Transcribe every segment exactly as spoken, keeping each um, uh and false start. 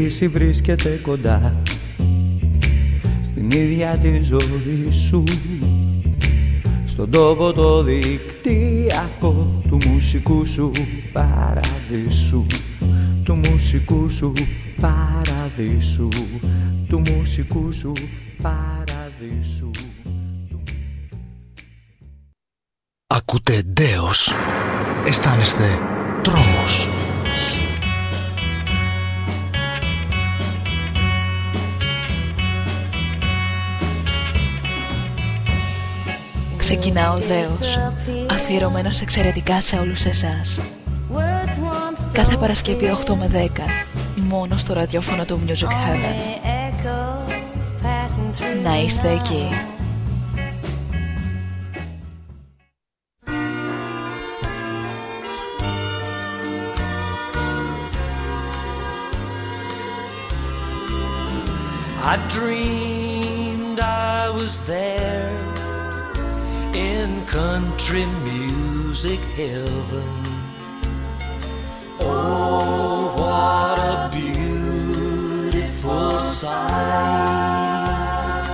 κρίση βρίσκεται κοντά στην ίδια τη ζωή σου, στον τόπο το δικτυακό του μουσικού σου παραδείσου, του μουσικού σου παραδείσου, του μουσικού σου παραδείσου. Ακούτε Ντέος. Αισθάνεστε τρόμος. Ξεκινά ο Δέος, αφιερωμένος εξαιρετικά σε όλους εσάς. Κάθε Παρασκευή οκτώ με δέκα, μόνο στο ραδιόφωνο του Music Heaven. Να είστε εκεί. I dreamed I was there in country music heaven. Oh, what a beautiful sight.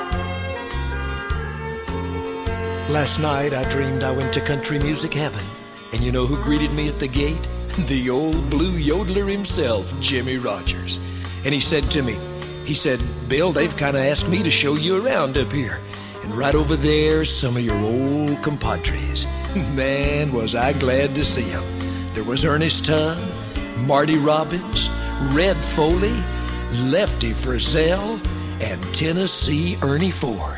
Last night I dreamed I went to country music heaven. And you know who greeted me at the gate? The old blue yodeler himself, Jimmy Rogers. And he said to me, he said, Bill, they've kind of asked me to show you around up here. And right over there's some of your old compadres. Man, was I glad to see them. There was Ernest Tubb, Marty Robbins, Red Foley, Lefty Frizzell, and Tennessee Ernie Ford.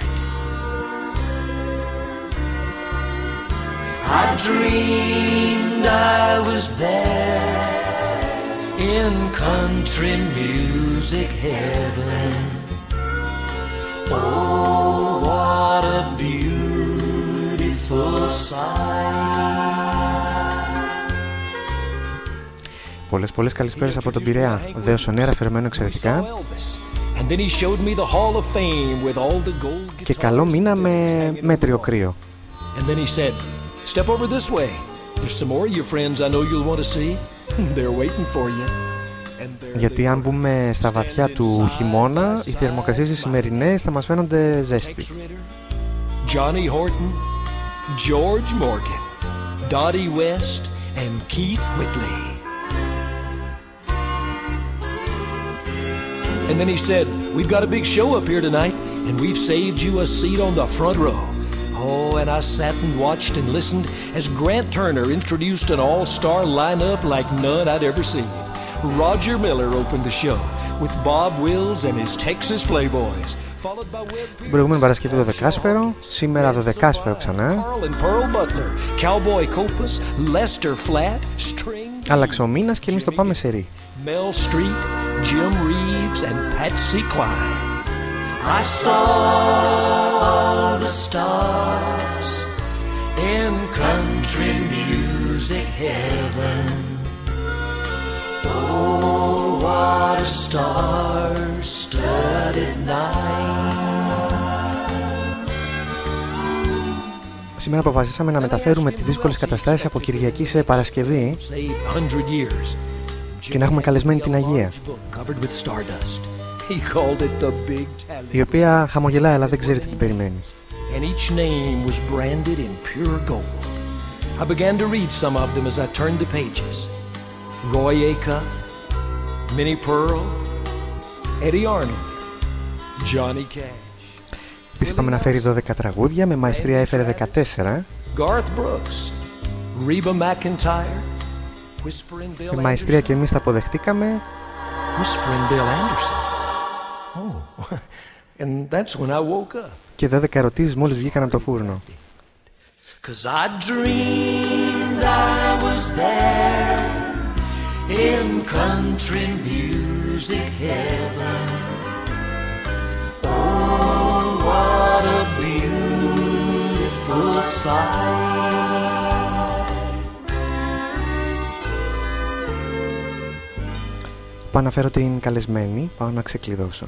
I dreamed I was there in country music heaven. Oh, what a beautiful sight. Πολλές πολλές καλησπέρες από τον Πειραιά. Δέος on Air, αφιερωμένο εξαιρετικά. Και καλό μήνα με μέτριο κρύο. And then he said, step over this way. There's some more of your friends I know you'll want to see. They're waiting for you. Γιατί αν μπούμε στα βαθιά του χειμώνα, οι θερμοκρασίες οι σημερινές θα μας φαίνονται ζέστη. Johnny Horton, George Morgan, Dottie West and Keith Whitley. And then he said, we've got a big show up here tonight and we've saved you a seat on the front row. Oh, and I sat and watched and listened as Grant Turner introduced an all-star lineup like none I'd ever seen. Roger Miller opened the show with Bob Wills and his Texas Playboys. Την προηγούμενη Παρασκευή δωδεκάσφαιρο, σήμερα δωδεκάσφαιρο ξανά. Άλλαξε ο μήνας και εμείς το πάμε σε ρί. Mel Street, Jim Reeves and Patsy Cline. I saw all the stars in country music heaven. Oh, what a star-studded night. Σήμερα αποφασίσαμε να μεταφέρουμε τις δύσκολες καταστάσεις από Κυριακή σε Παρασκευή και να έχουμε καλεσμένη την Αγία, η οποία χαμογελάει αλλά δεν ξέρει τι την περιμένει. And each name was branded in pure gold. I began to read some of them as I turned the pages. Roy Acuff, Minnie Pearl, Eddie Arnold, Johnny Cash. Της είπαμε να φέρει δώδεκα τραγούδια, με μαεστρία έφερε δεκατέσσερα. Garth Brooks, Reba McEntire, με μαεστρία και εμείς τα αποδεχτήκαμε. Whispering Bill Anderson. Oh, and that's when I woke up. Και δώδεκα ερωτήσεις μόλις βγήκαν από το φούρνο. Cause I dreamed I was there in country music heaven. Oh, what a beautiful sight. Πάω να φέρω την καλεσμένη, πάω να ξεκλειδώσω.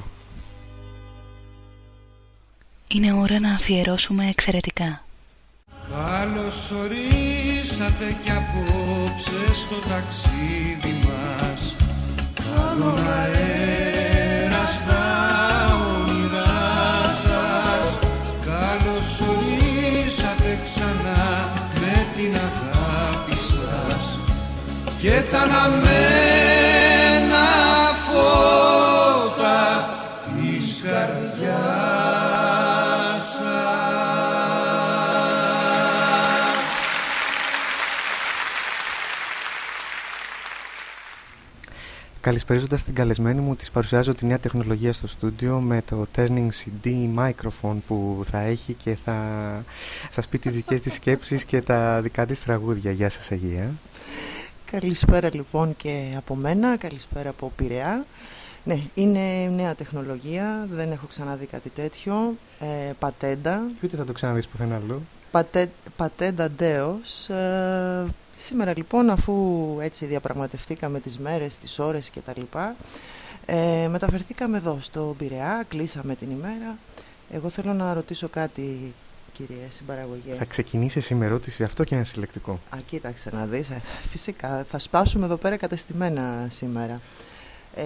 Είναι ώρα να αφιερώσουμε εξαιρετικά. Καλώς ορίσατε κι απόψε στο ταξίδι μας. άλλον αέρα στα όνειρά σας. Καλώς ορίσατε ξανά με την αγάπη σας και τα αναμένα φώτα της καρδιάς σας. Καλησπέριζοντας την καλεσμένη μου, της παρουσιάζω τη νέα τεχνολογία στο στούντιο με το Turning σι ντι microphone που θα έχει και θα σας πει τις δικές της σκέψεις και τα δικά της τραγούδια. Γεια σας Αγία. Καλησπέρα λοιπόν και από μένα, καλησπέρα από Πειραιά. Ναι, είναι νέα τεχνολογία, δεν έχω ξαναδεί κάτι τέτοιο. ε, Πατέντα. Και ούτε θα το ξαναδείς πουθενά αλλού. Πατέ, Πατέντα Ντέος. ε, Σήμερα λοιπόν, αφού έτσι διαπραγματευτήκαμε τις μέρες, τις ώρες και τα λοιπά, ε, μεταφερθήκαμε εδώ στο Πειραιά, κλείσαμε την ημέρα. Εγώ θέλω να ρωτήσω κάτι, κύριε συμπαραγωγέ. Θα ξεκινήσει εσύ με ερώτηση, αυτό και ένα συλλεκτικό. Α, κοίταξε να δεις, ε, φυσικά θα σπάσουμε εδώ πέρα κατεστημένα σήμερα. ε,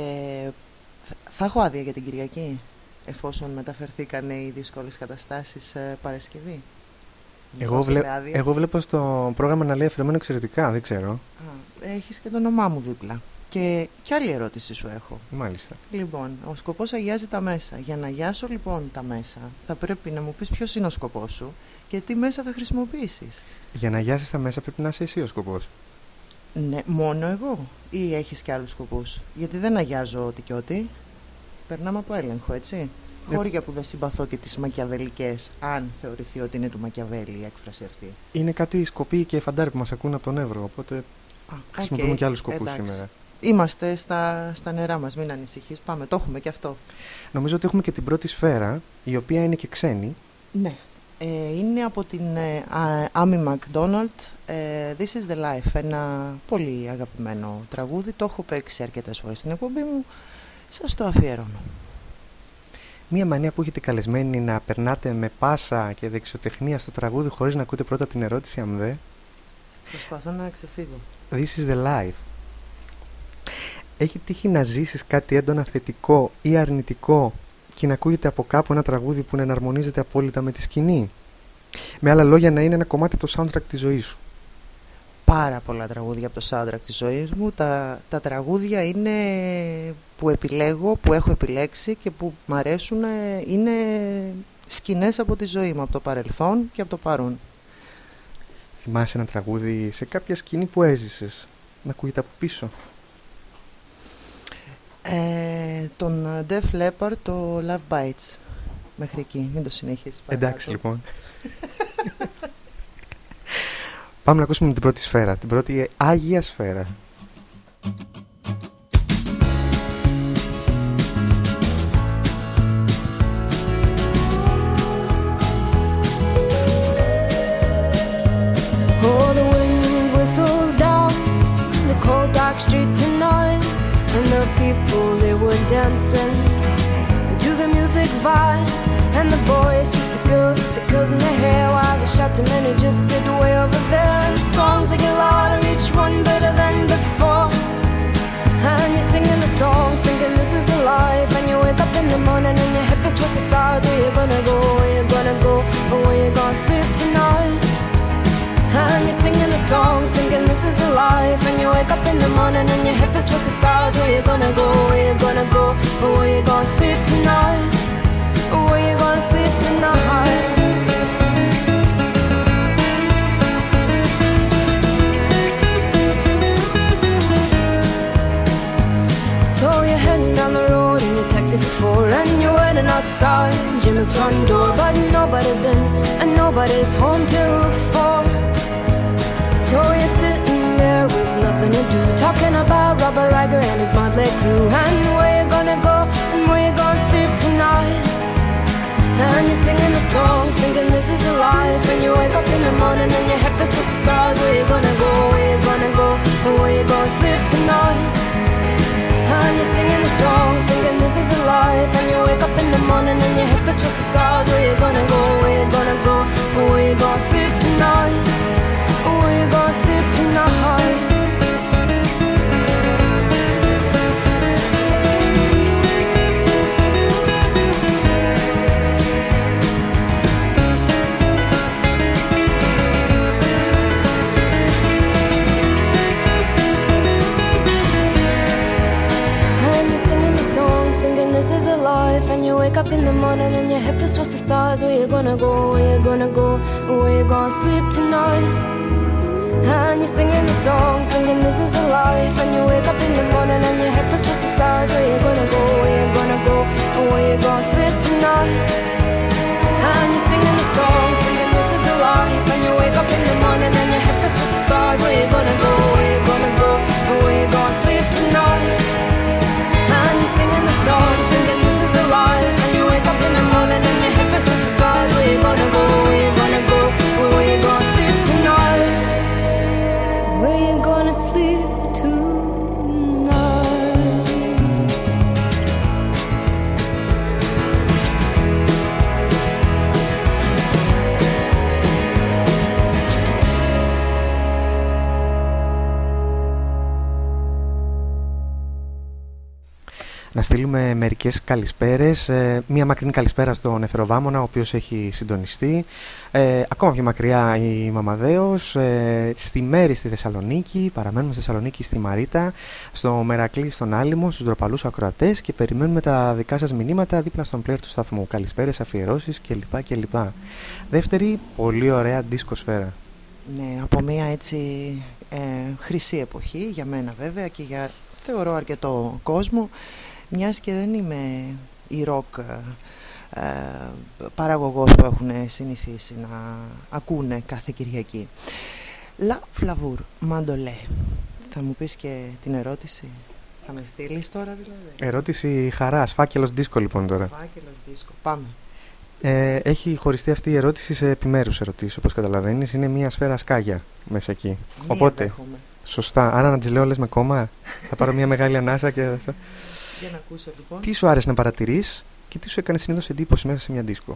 Θα έχω άδεια για την Κυριακή, εφόσον μεταφερθήκανε οι δύσκολες καταστάσεις ε, Παρασκευή. Εγώ, βλέ... Εγώ βλέπω στο πρόγραμμα να λέει αφιερωμένο εξαιρετικά, δεν ξέρω. Α, έχεις και το όνομά μου δίπλα. Και κι άλλη ερώτηση σου έχω. Μάλιστα. Λοιπόν, ο σκοπός αγιάζει τα μέσα. Για να αγιάσω λοιπόν τα μέσα, θα πρέπει να μου πεις ποιος είναι ο σκοπός σου και τι μέσα θα χρησιμοποιήσεις. Για να αγιάσεις τα μέσα πρέπει να είσαι εσύ ο σκοπός. Ναι, μόνο εγώ ή έχεις και άλλους σκοπούς? Γιατί δεν αγιάζω ό,τι και ό,τι. Περνάμε από έλεγχο, έτσι. Ε... Χώρια που δεν συμπαθώ και τις μακιαβελικές, αν θεωρηθεί ότι είναι του Μακιαβέλη η έκφραση αυτή. Είναι κάτι σκοποί και φαντάρι που μας ακούν από τον Εύρο, οπότε Α, χρησιμοποιούμε okay. και άλλους σκοπούς Εντάξει. σήμερα. Είμαστε στα, στα νερά μας, μην ανησυχείς. Πάμε, το έχουμε και αυτό. Νομίζω ότι έχουμε και την πρώτη σφαίρα, η οποία είναι και ξένη. Ναι, ε, είναι από την ε, Amy McDonald, ε, This is the Life. Ένα πολύ αγαπημένο τραγούδι. Το έχω παίξει αρκετές φορές στην εκπομπή μου. Σας το αφιερώνω. Μία μανία που έχετε καλεσμένη να περνάτε με πάσα και δεξιοτεχνία στο τραγούδι χωρίς να ακούτε πρώτα την ερώτηση, αν δε. Προσπαθώ να ξεφύγω. This is the life. Έχει τύχει να ζήσεις κάτι έντονα θετικό ή αρνητικό και να ακούγεται από κάπου ένα τραγούδι που να εναρμονίζεται απόλυτα με τη σκηνή? Με άλλα λόγια, να είναι ένα κομμάτι από το soundtrack της ζωής σου. Πάρα πολλά τραγούδια από το soundtrack της ζωής μου. Τα, τα τραγούδια είναι που επιλέγω, που έχω επιλέξει και που μ' αρέσουν, είναι σκηνές από τη ζωή μου, από το παρελθόν και από το παρόν. Θυμάσαι ένα τραγούδι σε κάποια σκηνή που έζησες να ακούγεται από πίσω? Ε, τον Def Leppard, το Love Bites. Μέχρι εκεί, μην το συνεχίσεις. Εντάξει λοιπόν. Πάμε να ακούσουμε την πρώτη σφαίρα, την πρώτη Άγια Σφαίρα. Oh, the wind whistles down the cold dark street tonight, and the people, they were dancing to the music vibe, and the boys just the girls with the curls in their hair, while the shouting men who just sit way over there. And the songs they get louder, each one better than before, and you're singing the songs thinking this is a life, and you wake up in the morning and your hip is twisted sides. Where you gonna go, where you gonna go, or where you gonna sleep tonight? And you're singing the songs thinking this is a life, and you wake up in the morning and your hip is twisted sides. Where you gonna go, where you gonna go, or where you gonna sleep tonight? Where you gonna sleep tonight? So you're heading down the road in your taxi for four, and you're waiting outside Jim's front door, but nobody's in and nobody's home till four. So you're sitting there with nothing to do, talking about Robert Riger and his motley crew, and where you gonna go and where you gonna sleep tonight? And you're singing the songs thinking this is a life, and you wake up in the morning and your head feels twisted stars. Where you gonna go, where you gonna go, and where you gonna sleep tonight? And you're singing the songs thinking this is a life, and you wake up in the morning and your head feels twisted stars. Where you gonna go, where you gonna go, and where you gonna sleep tonight? Where you gonna sleep tonight? morning and your head feels towards the stars. Where you gonna go, where you gonna go, where you gonna sleep tonight? And you're singing the song, thinking this is a life. And you wake up in the morning and your head feels towards the stars. Where you gonna go, where you gonna go, where you gonna sleep tonight? And you're singing the song, thinking this is a life. And you wake up in the morning and your head feels towards the stars. Where you gonna go, where you gonna go, where you gonna sleep tonight? And you're singing the song, thinking this is a life. And you wake up in the morning and your head feels towards the stars. Where you gonna go, where you gonna go, where you gonna sleep tonight? Where you gonna sleep tonight? Να στείλουμε μερικές καλησπέρες. Ε, μία μακρινή καλησπέρα στον Εθεροβάμωνα, ο οποίος έχει συντονιστεί. Ε, ακόμα πιο μακριά η Μαμαδέος. Ε, στη Μέρη στη Θεσσαλονίκη. Παραμένουμε στη Θεσσαλονίκη στη Μαρίτα. Στο Μερακλή στον Άλυμο, στους ντροπαλούς ακροατές. Και περιμένουμε τα δικά σας μηνύματα δίπλα στον player του σταθμού. Καλησπέρες, αφιερώσεις κλπ. κλπ. Δεύτερη, πολύ ωραία δίσκοσφαίρα. Ναι, από μία έτσι ε, χρυσή εποχή, για μένα βέβαια και για θεωρώ αρκετό κόσμο. Μιας και δεν είμαι η ροκ ε, παραγωγός που έχουν συνηθίσει να ακούνε κάθε Κυριακή. La Flavour, Mandolé. Θα μου πεις και την ερώτηση? Θα με στείλεις τώρα δηλαδή? Ερώτηση χαράς, φάκελος δίσκο λοιπόν τώρα. Φάκελος δίσκο, πάμε. Ε, έχει χωριστεί αυτή η ερώτηση σε επιμέρους ερωτήσεις, όπως καταλαβαίνεις. Είναι μια σφαίρα σκάγια μέσα εκεί. Μία Οπότε, δέχομαι. σωστά. Άρα να τις λέω όλες με κόμμα. Θα πάρω μια μεγάλη ανάσα και θα... Για να ακούσω λοιπόν. Τι σου άρεσε να παρατηρείς και τι σου έκανε συνήθως εντύπωση μέσα σε μια δίσκο?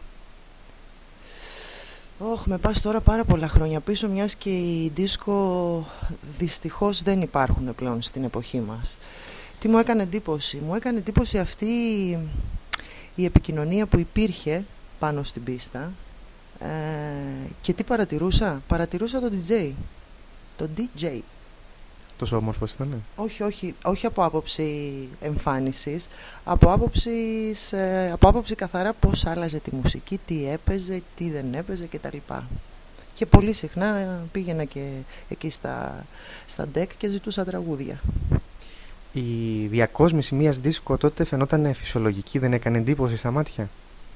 Όχ, με πας τώρα πάρα πολλά χρόνια πίσω, μιας και οι δίσκο δυστυχώς δεν υπάρχουν πλέον στην εποχή μας. Τι μου έκανε εντύπωση? Μου έκανε εντύπωση αυτή η επικοινωνία που υπήρχε πάνω στην πίστα. ε, και τι παρατηρούσα? Παρατηρούσα το ντι τζέι. Το ντι τζέι. Τόσο όμορφος ήτανε? Όχι, όχι, όχι από άποψη εμφάνισης, από άποψη, ε, από άποψη καθαρά πώς άλλαζε τη μουσική, τι έπαιζε, τι δεν έπαιζε κτλ. Και πολύ συχνά πήγαινα και εκεί στα, στα ντεκ και ζητούσα τραγούδια. Η διακόσμηση μιας δίσκο τότε φαινόταν φυσιολογική, δεν έκανε εντύπωση στα μάτια?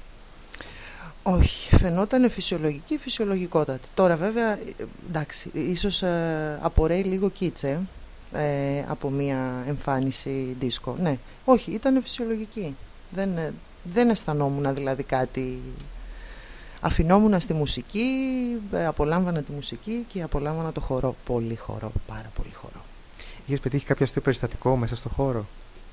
Όχι, φαινόταν φυσιολογική, φυσιολογικότατη. Τώρα βέβαια, εντάξει, ίσως ε, απορρέει λίγο κίτσε ε, από μια εμφάνιση δίσκο. Ναι, όχι, ήταν φυσιολογική. Δεν, ε, δεν αισθανόμουν δηλαδή κάτι. Αφινόμουν στη μουσική, ε, απολάμβανα τη μουσική και απολάμβανα το χορό. Πολύ χορό, πάρα πολύ χορό. Είχες πετύχει κάποιο αστείο περιστατικό μέσα στο χώρο?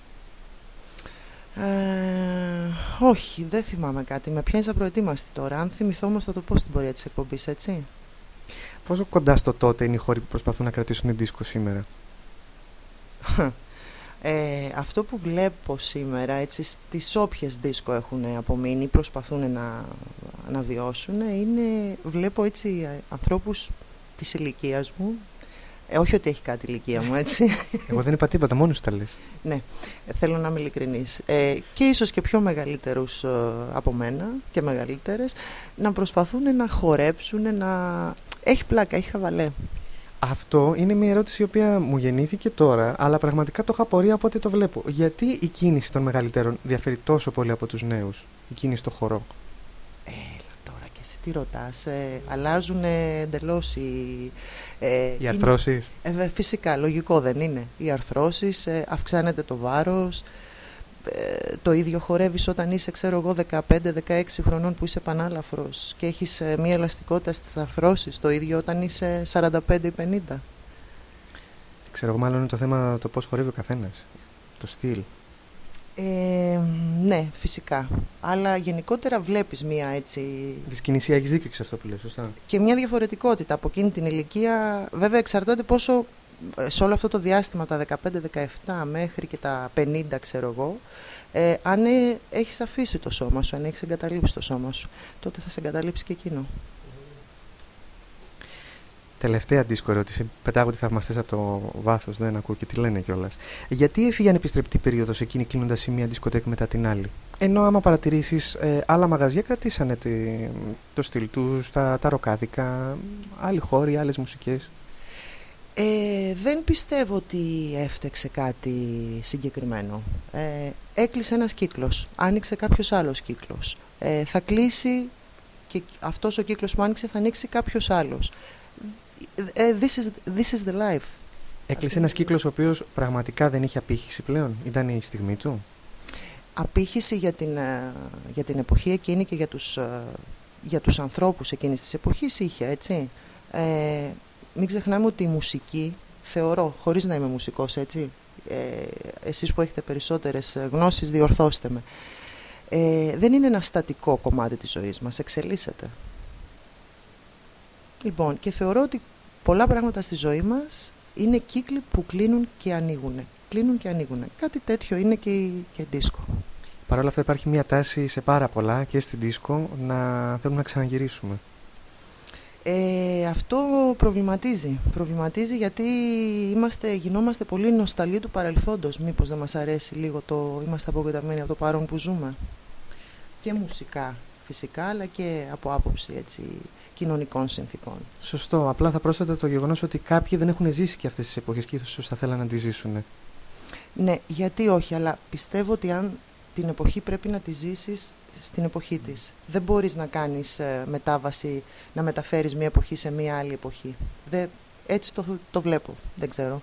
Ε, όχι, δεν θυμάμαι κάτι. Με πιάνεις απροετοίμαστη τώρα. Αν θυμηθώ όμως θα το πω στην πορεία της εκπομπής, έτσι. Πόσο κοντά στο τότε είναι οι χώροι που προσπαθούν να κρατήσουν δίσκο σήμερα? Ε, αυτό που βλέπω σήμερα, έτσι, στις όποιες δίσκο έχουν απομείνει, προσπαθούν να αναβιώσουν, είναι, βλέπω έτσι ανθρώπους της ηλικίας μου. Ε, όχι ότι έχει κάτι ηλικία μου, έτσι. Εγώ δεν είπα τίποτα, μόνος τα λες. Ναι, θέλω να είμαι ειλικρινής. Ε, και ίσως και πιο μεγαλύτερους ε, από μένα και μεγαλύτερες, να προσπαθούν να χορέψουν, να... Έχει πλάκα, έχει χαβαλέ. Αυτό είναι μια ερώτηση η οποία μου γεννήθηκε τώρα, αλλά πραγματικά το είχα απορία από ό,τι το βλέπω. Γιατί η κίνηση των μεγαλύτερων διαφέρει τόσο πολύ από τους νέους, η κίνηση στο χορό? Έλα τώρα και εσύ τι ρωτάς, ε, αλλάζουν εντελώς οι... Ε, οι αρθρώσεις. Ε, φυσικά, λογικό δεν είναι. Οι αρθρώσεις, ε, αυξάνεται το βάρος, ε, το ίδιο χορεύεις όταν είσαι, ξέρω εγώ, δεκαπέντε δεκαέξι χρονών που είσαι πανάλαφρος και έχεις ε, μια ελαστικότητα στις αρθρώσεις, το ίδιο όταν είσαι σαράντα πέντε πενήντα. Ξέρω εγώ, μάλλον είναι το θέμα το πώς χορεύει ο καθένας, το στυλ. Ε, ναι, φυσικά. Αλλά γενικότερα βλέπεις μια έτσι... Δυσκινησία, έχεις δίκιο και σε αυτό που λες, σωστά. Και μια διαφορετικότητα από εκείνη την ηλικία. Βέβαια εξαρτάται πόσο σε όλο αυτό το διάστημα, τα δεκαπέντε δεκαεπτά μέχρι και τα πενήντα, ξέρω εγώ, ε, αν ε, έχεις αφήσει το σώμα σου, αν έχεις εγκαταλείψει το σώμα σου, τότε θα σε εγκαταλείψει και εκείνο. Τελευταία δίσκο ερώτηση. Πετάγω τη θαυμαστές από το βάθος, δεν ακούω και τι λένε κιόλας. Γιατί έφυγε ανεπιστρεπτή περίοδος εκείνη, κλείνοντας η μία δισκοτέκ μετά την άλλη? Ενώ άμα παρατηρήσεις, ε, άλλα μαγαζιά κρατήσανε τη, το στυλ τους, τα, τα ροκάδικα, άλλοι χώροι, άλλες μουσικές. Ε, δεν πιστεύω ότι έφτεξε κάτι συγκεκριμένο. Ε, έκλεισε ένας κύκλος, άνοιξε κάποιος άλλος κύκλος. Ε, θα κλείσει και αυτός ο κύκλος που άνοιξε θα ανοίξει κάποιος άλλος. Ε, this is, this is the life. Έκλεισε ένας κύκλος ο οποίος πραγματικά δεν είχε απήχηση πλέον. Ήταν η στιγμή του. Απήχηση για την, για την εποχή εκείνη και για τους, για τους ανθρώπους εκείνης της εποχής είχε, έτσι. Ε, μην ξεχνάμε ότι η μουσική, θεωρώ, χωρίς να είμαι μουσικός, έτσι, ε, εσείς που έχετε περισσότερες γνώσεις διορθώστε με, ε, δεν είναι ένα στατικό κομμάτι της ζωής μας, εξελίσσεται. Λοιπόν, και θεωρώ ότι πολλά πράγματα στη ζωή μας είναι κύκλοι που κλείνουν και ανοίγουν. Κλείνουν και ανοίγουν. Κάτι τέτοιο είναι και, και δίσκο. Παρ' όλα αυτά υπάρχει μια τάση σε πάρα πολλά και στην δίσκο να θέλουμε να ξαναγυρίσουμε. Ε, αυτό προβληματίζει. Προβληματίζει γιατί είμαστε, γινόμαστε πολύ νοσταλγοί του παρελθόντος. Μήπως δεν μας αρέσει λίγο το είμαστε απογοητευμένοι από το παρόν που ζούμε. Και μουσικά φυσικά, αλλά και από άποψη, έτσι, κοινωνικών συνθήκων. Σωστό. Απλά θα πρόσθετα το γεγονός ότι κάποιοι δεν έχουν ζήσει και αυτές τις εποχές και ίσως θα θέλανε να τις ζήσουν. Ναι, γιατί όχι, αλλά πιστεύω ότι αν την εποχή πρέπει να τη ζήσεις στην εποχή της. Δεν μπορείς να κάνεις ε, μετάβαση, να μεταφέρεις μία εποχή σε μία άλλη εποχή. Δε, έτσι το, το βλέπω, δεν ξέρω.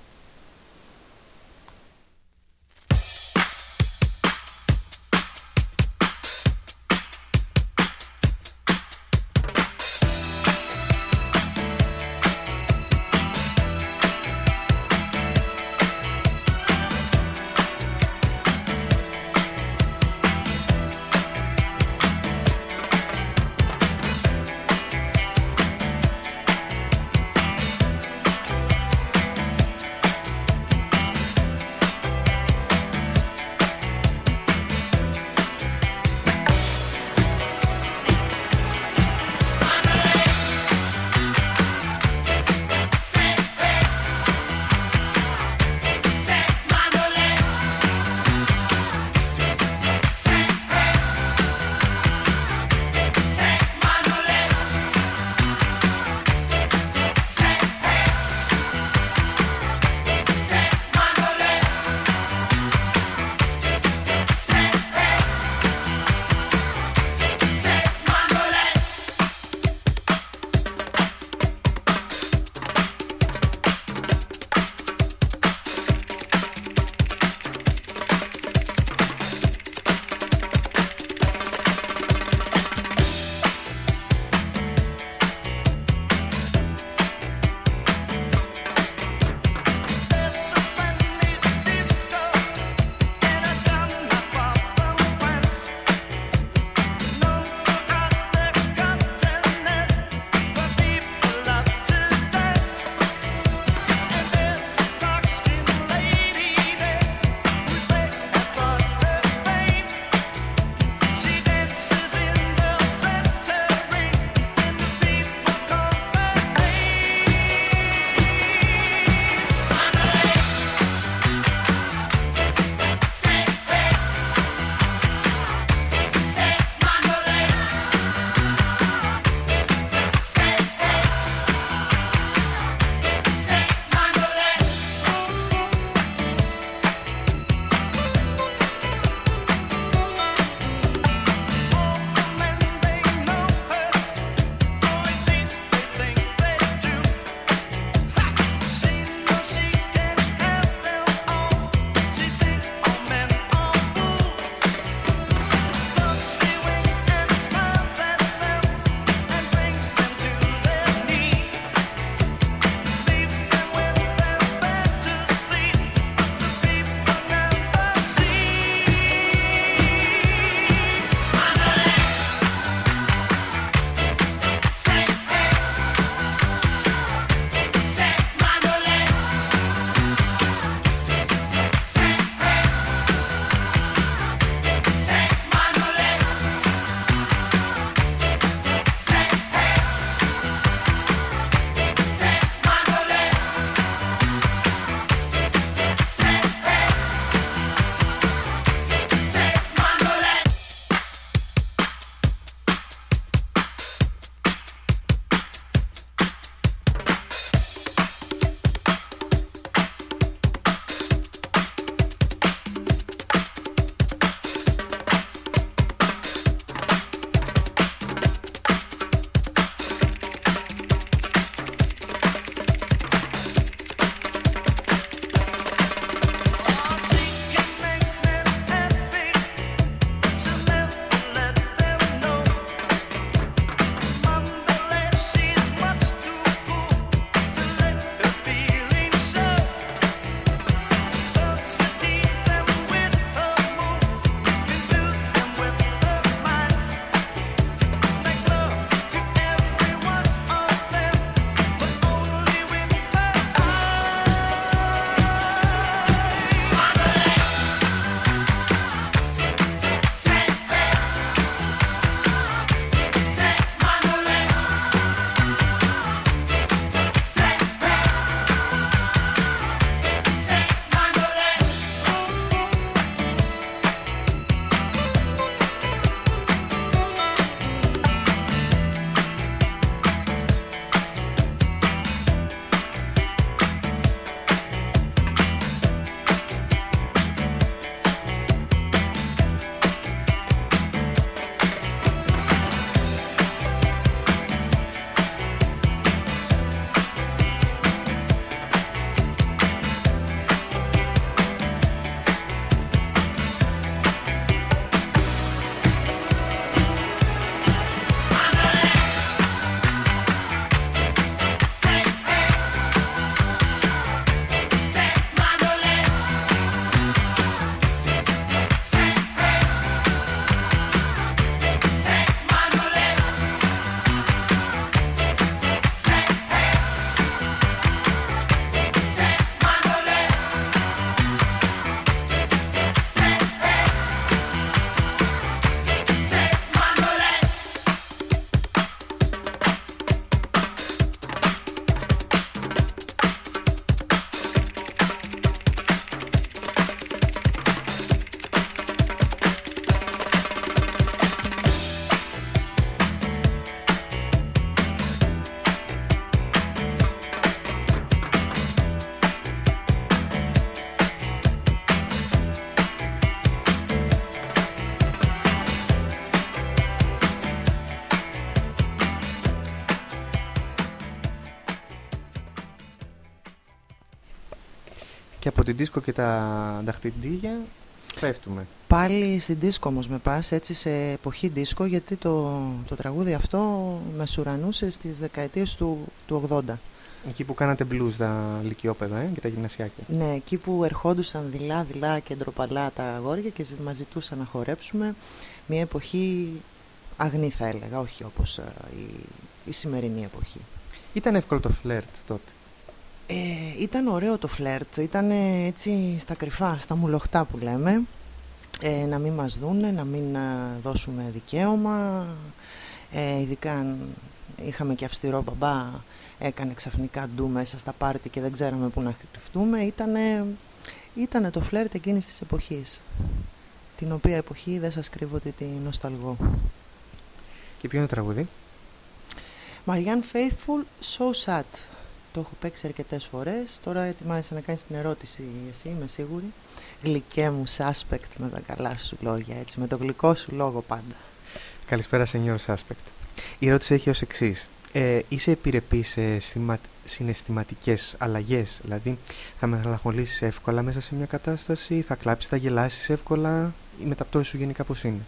Και από την δίσκο και τα δαχτυλίδια πέφτουμε. Πάλι στην δίσκο όμως με πας, έτσι σε εποχή δίσκο, γιατί το, το τραγούδι αυτό μεσουρανούσε στις δεκαετίες του, του ογδόντα. Εκεί που κάνατε blues τα λυκειόπαιδα ε, και τα γυμνασιάκια. Ναι, εκεί που ερχόντουσαν δειλά-δειλά και ντροπαλά τα αγόρια και μας ζητούσαν να χορέψουμε. Μια εποχή αγνή θα έλεγα, όχι όπως ε, η, η σημερινή εποχή. Ήταν εύκολο το φλερτ τότε? Ε, ήταν ωραίο το φλερτ, ήταν έτσι στα κρυφά, στα μουλοχτά που λέμε. Ε, να μην μας δούνε, να μην δώσουμε δικαίωμα, ε, ειδικά αν είχαμε και αυστηρό μπαμπά, έκανε ξαφνικά ντου μέσα στα πάρτι και δεν ξέραμε πού να κρυφτούμε. Ήτανε, ήτανε το φλερτ εκείνης της εποχής, την οποία εποχή δεν σας κρύβω ότι τη νοσταλγώ. Και ποιο είναι το τραγούδι? Marianne Faithfull, So Sad. Το έχω παίξει αρκετές φορές. Τώρα ετοιμάζεσαι να κάνεις την ερώτηση εσύ, είμαι σίγουρη. Γλυκέ μου suspect, με τα καλά σου λόγια, έτσι, με το γλυκό σου λόγο πάντα. Καλησπέρα, Senior Suspect. Η ερώτηση έχει ως εξής. Ε, είσαι επιρρεπής σε συναισθηματικές αλλαγές? Δηλαδή, θα μελαγχολήσεις εύκολα μέσα σε μια κατάσταση, θα κλάψεις, θα γελάσεις εύκολα? Η μεταπτώση σου γενικά πώς είναι?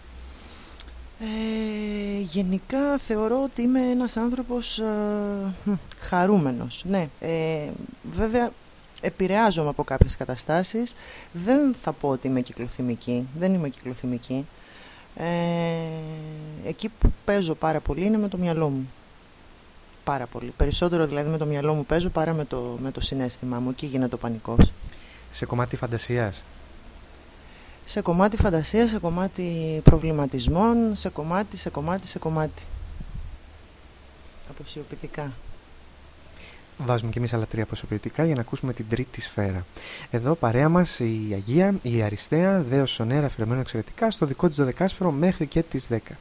Ε, γενικά θεωρώ ότι είμαι ένας άνθρωπος ε, χαρούμενος. Ναι, ε, βέβαια επηρεάζομαι από κάποιες καταστάσεις. Δεν θα πω ότι είμαι κυκλοθυμική. Δεν είμαι κυκλοθυμική. Ε, εκεί που παίζω πάρα πολύ είναι με το μυαλό μου. Πάρα πολύ. Περισσότερο δηλαδή με το μυαλό μου παίζω παρά με το, με το συναίσθημά μου. Εκεί γίνεται ο πανικός. Σε κομμάτι φαντασίας? Σε κομμάτι φαντασίας, σε κομμάτι προβληματισμών, σε κομμάτι, σε κομμάτι, σε κομμάτι. Αποσιοποιητικά. Βάζουμε και εμείς άλλα τρία αποσιοποιητικά για να ακούσουμε την τρίτη σφαίρα. Εδώ παρέα μας η Αγία, η Αριστεία, δέος στον αέρα, αφιερωμένο εξαιρετικά στο δικό της δωδεκάσφαιρο μέχρι και τις δέκα.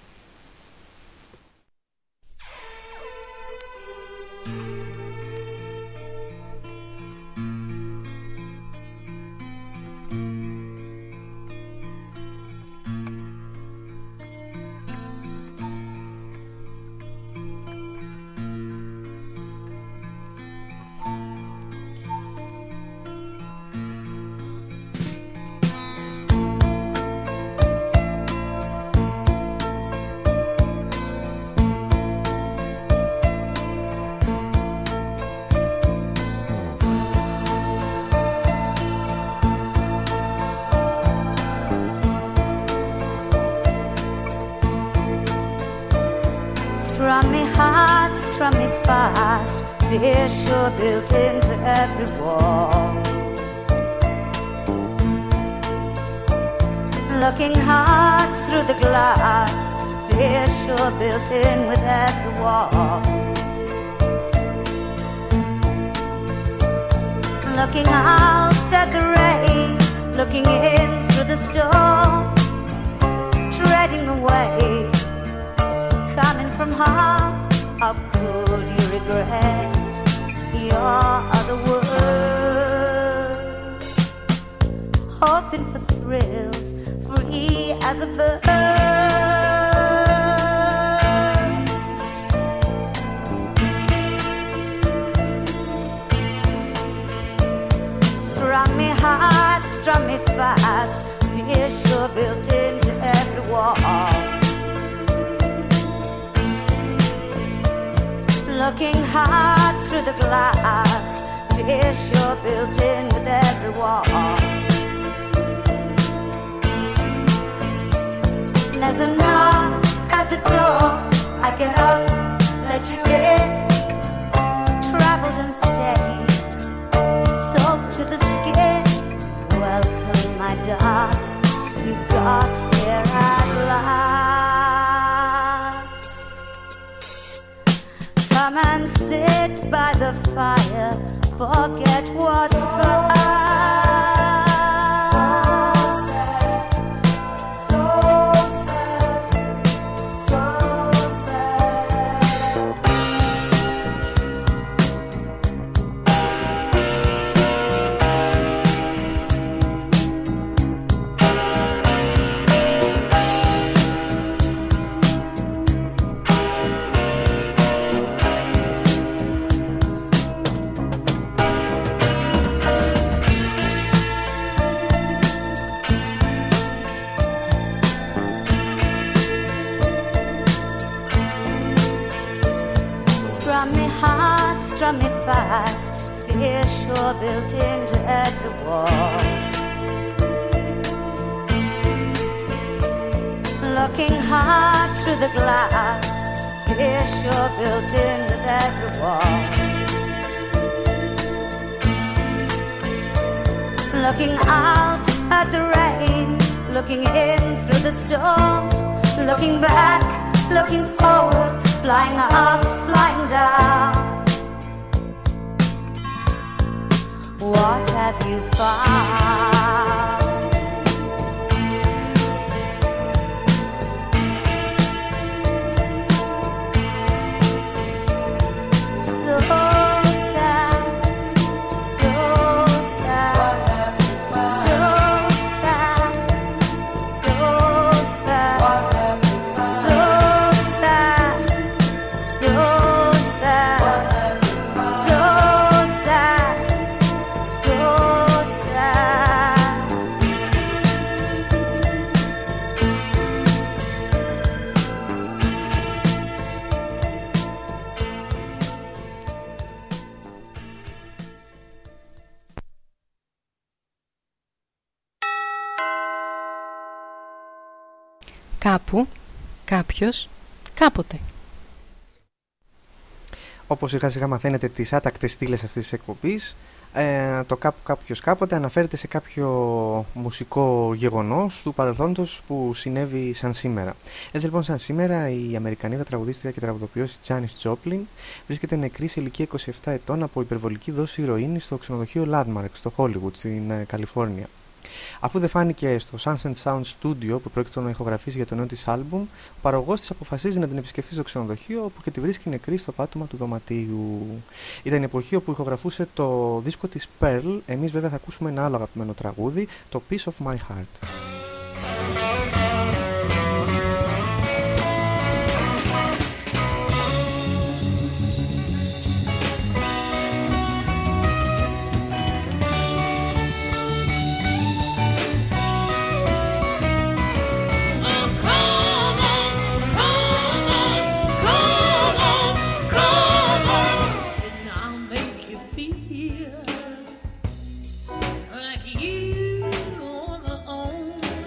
Strum me hard, strum me fast, fear sure built into every wall. Looking hard through the glass, fear sure built in with every wall. Looking out at the rain, looking in through the storm, treading the waves coming from harm. How could you regret your other words? Hoping for thrills, free as a bird. Strum me hard, strum me fast, fear sure built into every wall. Looking hard through the glass, fear sure built in with every wall. There's a knock at the door, I get up, let you in. Traveled and stayed, soaked to the skin. Welcome, my darling, you got here at last. Come and sit by the fire, forget what's past. Strung me hard, strung me fast, fear sure built into every wall. Looking hard through the glass, fear sure built into every wall. Looking out at the rain, looking in through the storm, looking back, looking forward, flying up, flying down. What have you found? Κάπου, κάποιος, κάποτε. Όπως σιγά σιγά μαθαίνετε τις άτακτες στήλες αυτής της εκπομπής, ε, το κάπου κάποιος κάποτε αναφέρεται σε κάποιο μουσικό γεγονός του παρελθόντος που συνέβη σαν σήμερα. Έτσι λοιπόν σαν σήμερα η Αμερικανίδα τραγουδίστρια και τραγουδοποιός Janis Joplin βρίσκεται νεκρή σε ηλικία είκοσι επτά ετών από υπερβολική δόση ηρωίνης στο ξενοδοχείο Landmark στο Hollywood στην ε, Καλιφόρνια. Αφού δεν φάνηκε στο Sunset Sound Studio που πρόκειται να ηχογραφήσει για το νέο της άλμπουμ, ο παραγωγός της αποφασίζει να την επισκεφτεί στο ξενοδοχείο, όπου και τη βρίσκει νεκρή στο πάτωμα του δωματίου. Ήταν η εποχή όπου ηχογραφούσε το δίσκο της Pearl. Εμείς βέβαια θα ακούσουμε ένα άλλο αγαπημένο τραγούδι, το Piece of My Heart. Like you on my own.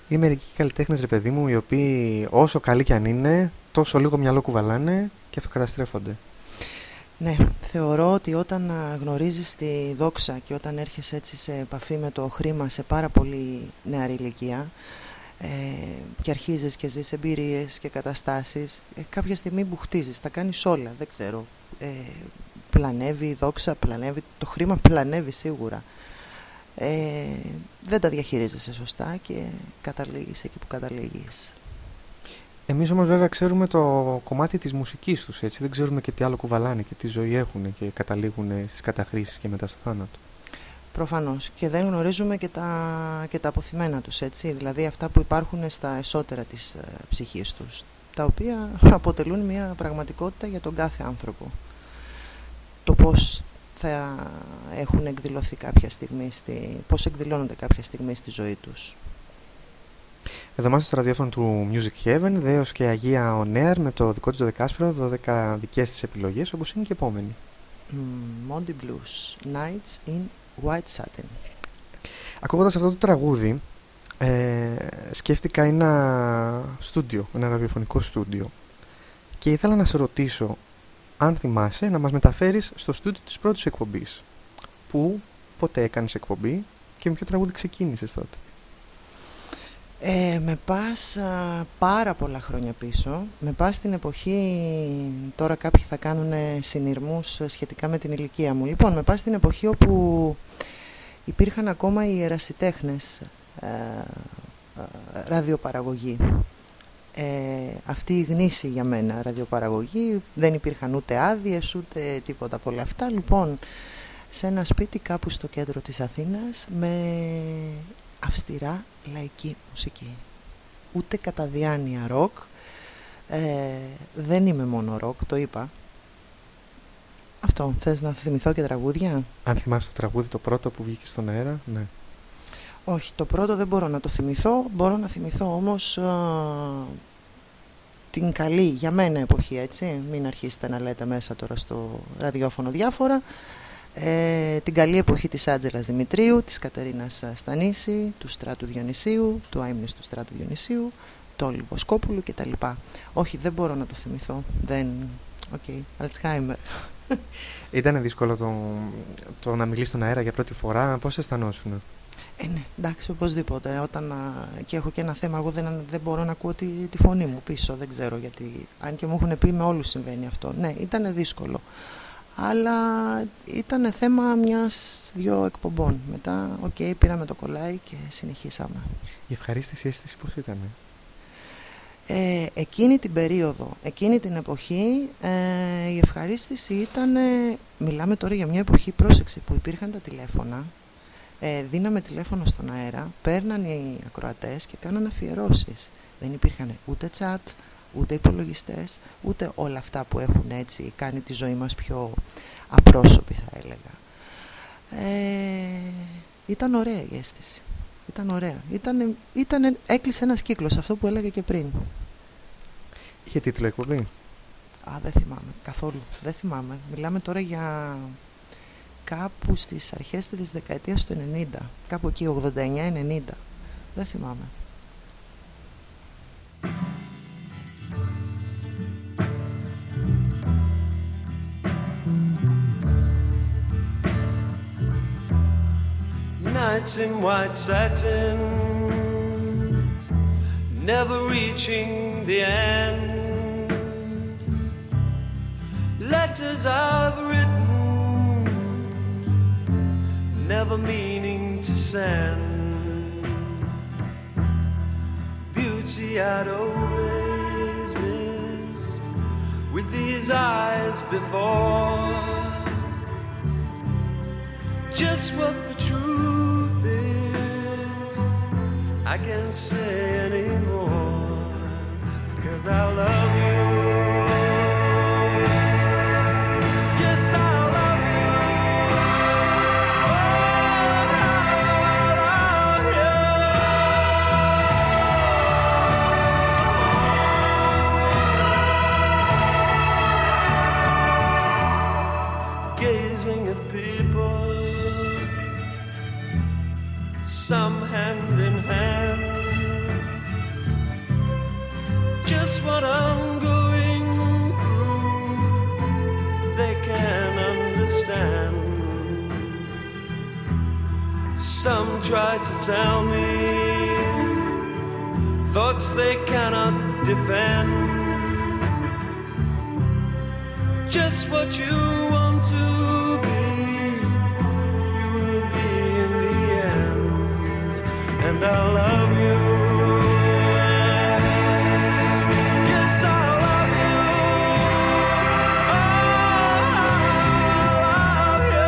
Είναι μερικοί καλλιτέχνες, ρε παιδί μου, οι οποίοι όσο καλοί κι αν είναι, τόσο λίγο μυαλό κουβαλάνε και αυτοκαταστρέφονται. Ναι, θεωρώ ότι όταν γνωρίζεις τη δόξα και όταν έρχεσαι έτσι σε επαφή με το χρήμα σε πάρα πολύ νεαρή ηλικία ε, και αρχίζεις και ζεις εμπειρίες και καταστάσεις, ε, κάποια στιγμή που χτίζεις, τα κάνεις όλα, δεν ξέρω. Ε, πλανεύει η δόξα, πλανεύει, το χρήμα πλανεύει σίγουρα. Ε, δεν τα διαχειρίζεσαι σωστά και καταλήγεις εκεί που καταλήγεις. Εμείς όμως βέβαια ξέρουμε το κομμάτι της μουσικής τους, έτσι, δεν ξέρουμε και τι άλλο κουβαλάνε και τι ζωή έχουν και καταλήγουν στις καταχρήσεις και μετά στο θάνατο. Προφανώς, και δεν γνωρίζουμε και τα, και τα αποθυμένα τους, έτσι, δηλαδή αυτά που υπάρχουν στα εσώτερα της ε, ψυχής τους, τα οποία αποτελούν μια πραγματικότητα για τον κάθε άνθρωπο. Το πώς θα έχουν εκδηλωθεί κάποια στιγμή, στη, πώς εκδηλώνονται κάποια στιγμή στη ζωή τους. Εδώ είμαστε στο ραδιόφωνο του Music Heaven, δέος και Αγία On Air, με το δικό της δωδεκάσφαιρο, δώδεκα δικές της επιλογές, όπως είναι και η επόμενη. Mm, Monty Blues, Nights in White Satin. Ακούγοντας αυτό το τραγούδι, ε, σκέφτηκα ένα στούντιο, ένα ραδιοφωνικό στούντιο, και ήθελα να σε ρωτήσω αν θυμάσαι να μας μεταφέρεις στο στούντιο της πρώτης εκπομπής. Πού, πότε έκανες εκπομπή και με ποιο τραγούδι ξεκίνησες τότε? Ε, με πας α, πάρα πολλά χρόνια πίσω. Με πας στην εποχή, τώρα κάποιοι θα κάνουν συνειρμούς σχετικά με την ηλικία μου. Λοιπόν, με πας στην εποχή όπου υπήρχαν ακόμα οι ερασιτέχνες ε, ε, ραδιοπαραγωγή. Ε, αυτή η γνήση για μένα ραδιοπαραγωγή, δεν υπήρχαν ούτε άδειες ούτε τίποτα από όλα αυτά. Λοιπόν, σε ένα σπίτι κάπου στο κέντρο της Αθήνας, με αυστηρά λαϊκή μουσική, ούτε κατά διάνοια ροκ, ε, δεν είμαι μόνο ροκ, το είπα. Αυτό, θες να θυμηθώ και τραγούδια? Αν θυμάσαι το τραγούδι το πρώτο που βγήκε στον αέρα, ναι. Όχι, το πρώτο δεν μπορώ να το θυμηθώ, μπορώ να θυμηθώ όμως α, την καλή για μένα εποχή, έτσι, μην αρχίσετε να λέτε μέσα τώρα στο ραδιόφωνο διάφορα. Ε, την καλή εποχή της Άντζελας Δημητρίου, της Κατερίνας Στανίση, του Στράτου Διονυσίου, του Άιμνης του Στράτου Διονυσίου, του Βοσκόπουλου κτλ. Όχι, δεν μπορώ να το θυμηθώ. Δεν... Οκ, okay. Αλτσχάιμερ. Ήταν δύσκολο το, το να μιλείς στον αέρα για πρώτη φορά. Πώς αισθανόσουν? Ε, ναι, εντάξει, οπωσδήποτε. Όταν α, και έχω και ένα θέμα, εγώ δεν, δεν μπορώ να ακούω τη, τη φωνή μου πίσω. Δεν ξέρω γιατί. Αν και μου έχουν πει, με όλους συμβαίνει αυτό. Ναι, ήταν δύσκολο. Αλλά ήταν θέμα μιας-δυο εκπομπών. Μετά, οκ, okay, πήραμε το κολλάι και συνεχίσαμε. Η ευχαρίστηση αίσθηση πώς ήταν? Ε, εκείνη την περίοδο, εκείνη την εποχή, ε, η ευχαρίστηση ήταν, ε, μιλάμε τώρα για μια εποχή, πρόσεξε, που υπήρχαν τα τηλέφωνα, ε, δίναμε τηλέφωνο στον αέρα, παίρναν οι ακροατές και κάναν αφιερώσεις. Δεν υπήρχαν ούτε chat, ούτε υπολογιστές, ούτε όλα αυτά που έχουν έτσι κάνει τη ζωή μας πιο απρόσωπη, θα έλεγα. Ε, ήταν ωραία η αίσθηση. Ήταν ωραία. Ήταν, ήταν, έκλεισε ένας κύκλος, αυτό που έλεγα και πριν. Είχε τίτλο εκπομπή? Α, δεν θυμάμαι καθόλου. Δεν θυμάμαι. Μιλάμε τώρα για κάπου στις αρχές της δεκαετίας του ενενήντα. Κάπου εκεί, ογδόντα εννιά ενενήντα. Δεν θυμάμαι. Nights in white satin, never reaching the end. Letters I've written, never meaning to send. Beauty I'd always missed with these eyes before. Just what the truth is, I can't say anymore, 'cause I love you. Yes, I love you. Oh, I love you. Gazing at people, some hand in hand, try to tell me thoughts they cannot defend. Just what you want to be, you will be in the end. And I love you. Yes, I love you. Oh, I love you.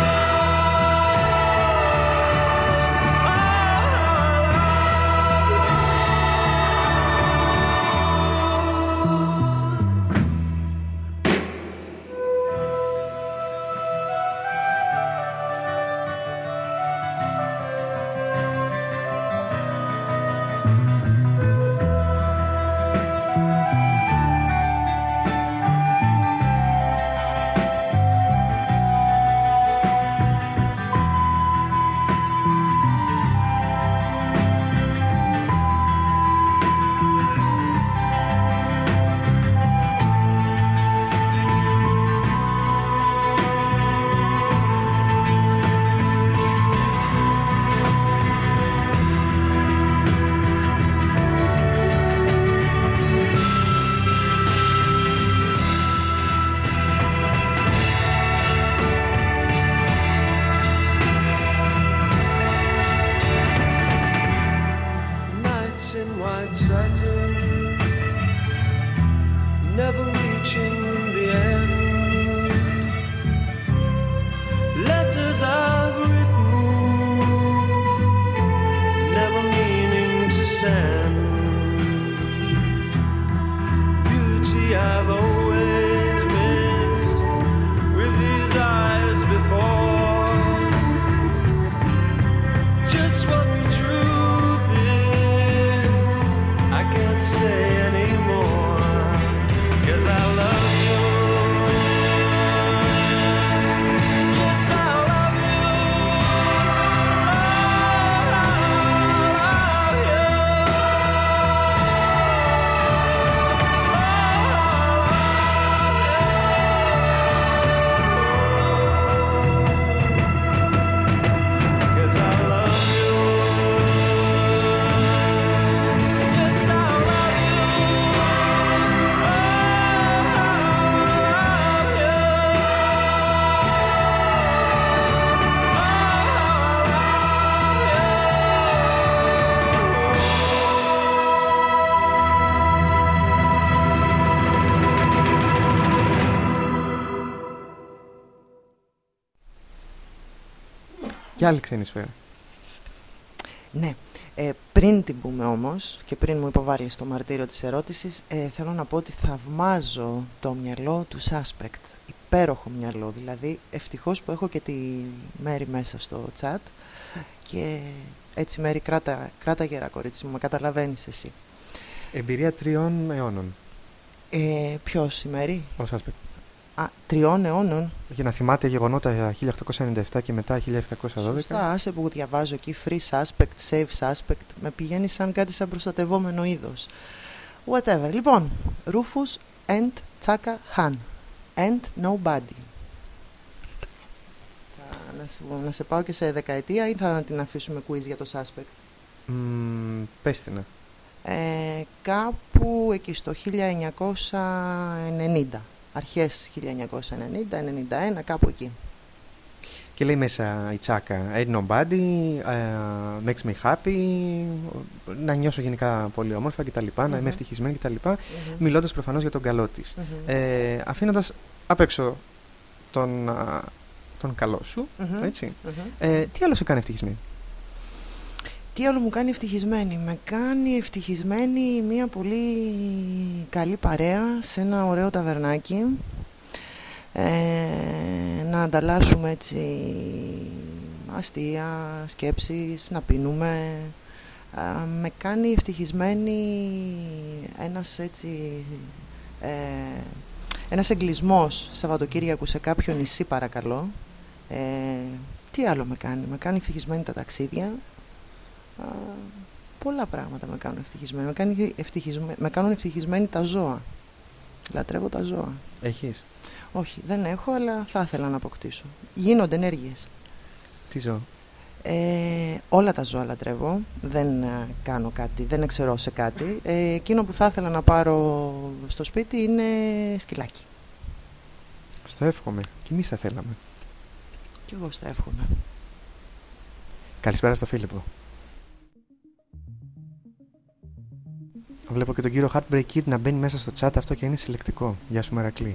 Και άλλη ξένη σφαίρα. Ναι. Ε, πριν την πούμε όμως και πριν μου υποβάλεις το μαρτύριο της ερώτησης, ε, θέλω να πω ότι θαυμάζω το μυαλό του Suspect. Υπέροχο μυαλό, δηλαδή ευτυχώς που έχω και τη Μέρη μέσα στο chat. Και έτσι, Μέρη, κράτα, κράτα γερά, κορίτσι μου, με καταλαβαίνεις εσύ. Εμπειρία τριών αιώνων. Ε, ποιος, η Μέρη? Ο Suspect. Α, τριών αιώνων. Για να θυμάται γεγονότα χίλια οκτακόσια ενενήντα επτά και μετά χίλια επτακόσια δώδεκα. Σωστά, άσε που διαβάζω εκεί free suspect, save suspect. Με πηγαίνει σαν κάτι σαν προστατευόμενο είδος. Whatever. Λοιπόν, Rufus and Chaka Han and Nobody. Να σε, να σε πάω και σε δεκαετία ή θα την αφήσουμε quiz για το suspect? Mm, πες την. Ε, κάπου εκεί στο χίλια εννιακόσια ενενήντα. Αρχές χίλια εννιακόσια ενενήντα ενενήντα ένα, κάπου εκεί. Και λέει μέσα η Τσάκα Ain't Nobody, uh, Makes Me Happy, να νιώσω γενικά πολύ όμορφα κτλ, mm-hmm. να είμαι ευτυχισμένη κτλ, mm-hmm. μιλώντας προφανώς για τον καλό της. Mm-hmm. ε, αφήνοντας απ' έξω τον, τον καλό σου, mm-hmm. έτσι. Mm-hmm. Ε, τι άλλο σε κάνει ευτυχισμένη? Τι άλλο μου κάνει ευτυχισμένη? Με κάνει ευτυχισμένη μια πολύ καλή παρέα σε ένα ωραίο ταβερνάκι, ε, να ανταλλάσσουμε έτσι αστεία, σκέψεις, να πίνουμε. Ε, με κάνει ευτυχισμένη ένας έτσι ε, ένας εγκλισμός Σαββατοκύριακου σε κάποιο νησί, παρακαλώ. Ε, τι άλλο με κάνει? Με κάνει ευτυχισμένη τα ταξίδια. Α, πολλά πράγματα με κάνουν ευτυχισμένη. Με, κάνει ευτυχισμέ... με κάνουν ευτυχισμένη τα ζώα. Λατρεύω τα ζώα. Έχεις? Όχι, δεν έχω, αλλά θα ήθελα να αποκτήσω. Γίνονται ενέργειες. Τι ζώο? Ε, όλα τα ζώα λατρεύω, δεν ε, κάνω κάτι, δεν εξαιρώ σε κάτι. Ε, εκείνο που θα ήθελα να πάρω στο σπίτι είναι σκυλάκι. Στο εύχομαι. Και εμείς θα θέλαμε. Κι εγώ στο εύχομαι. Καλησπέρα στο Φίλιππο. Βλέπω και τον κύριο Heartbreak Kid να μπαίνει μέσα στο chat, αυτό και είναι συλλεκτικό. Γεια σου Μερακλή.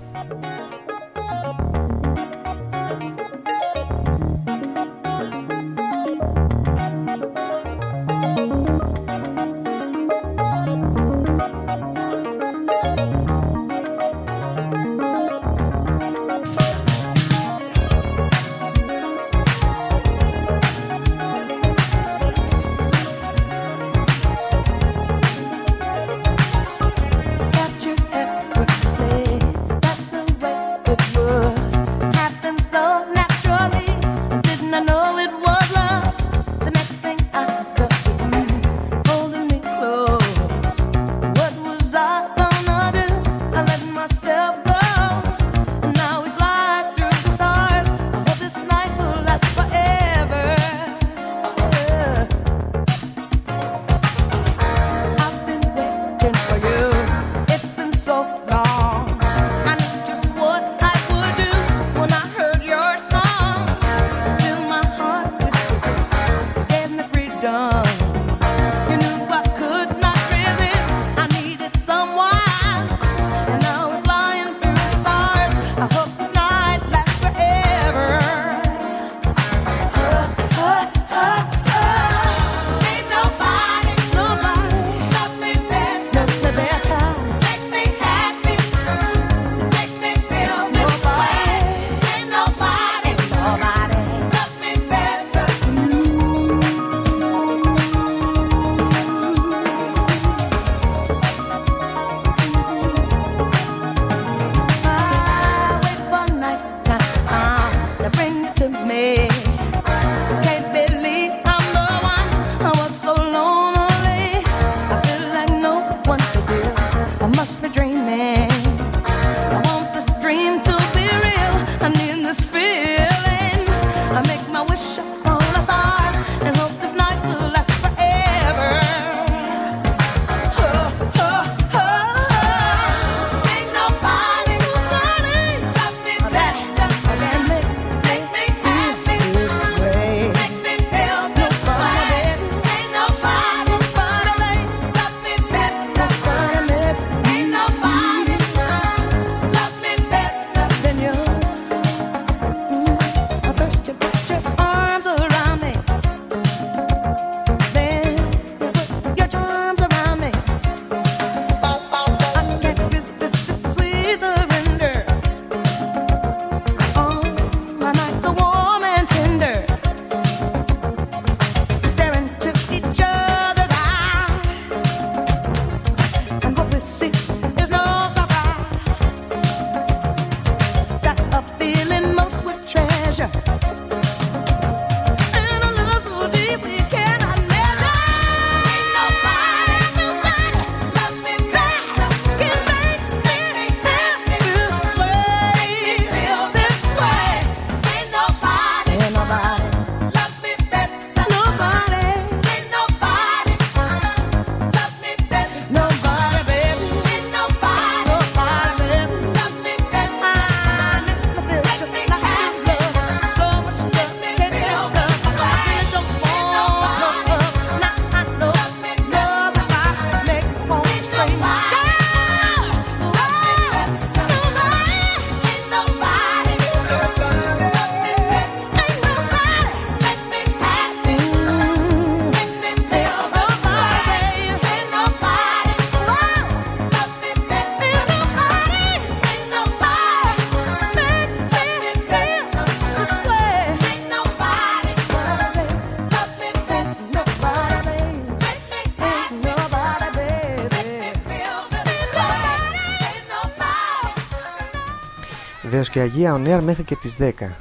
Δέος και Αγία on air μέχρι και τις δέκα.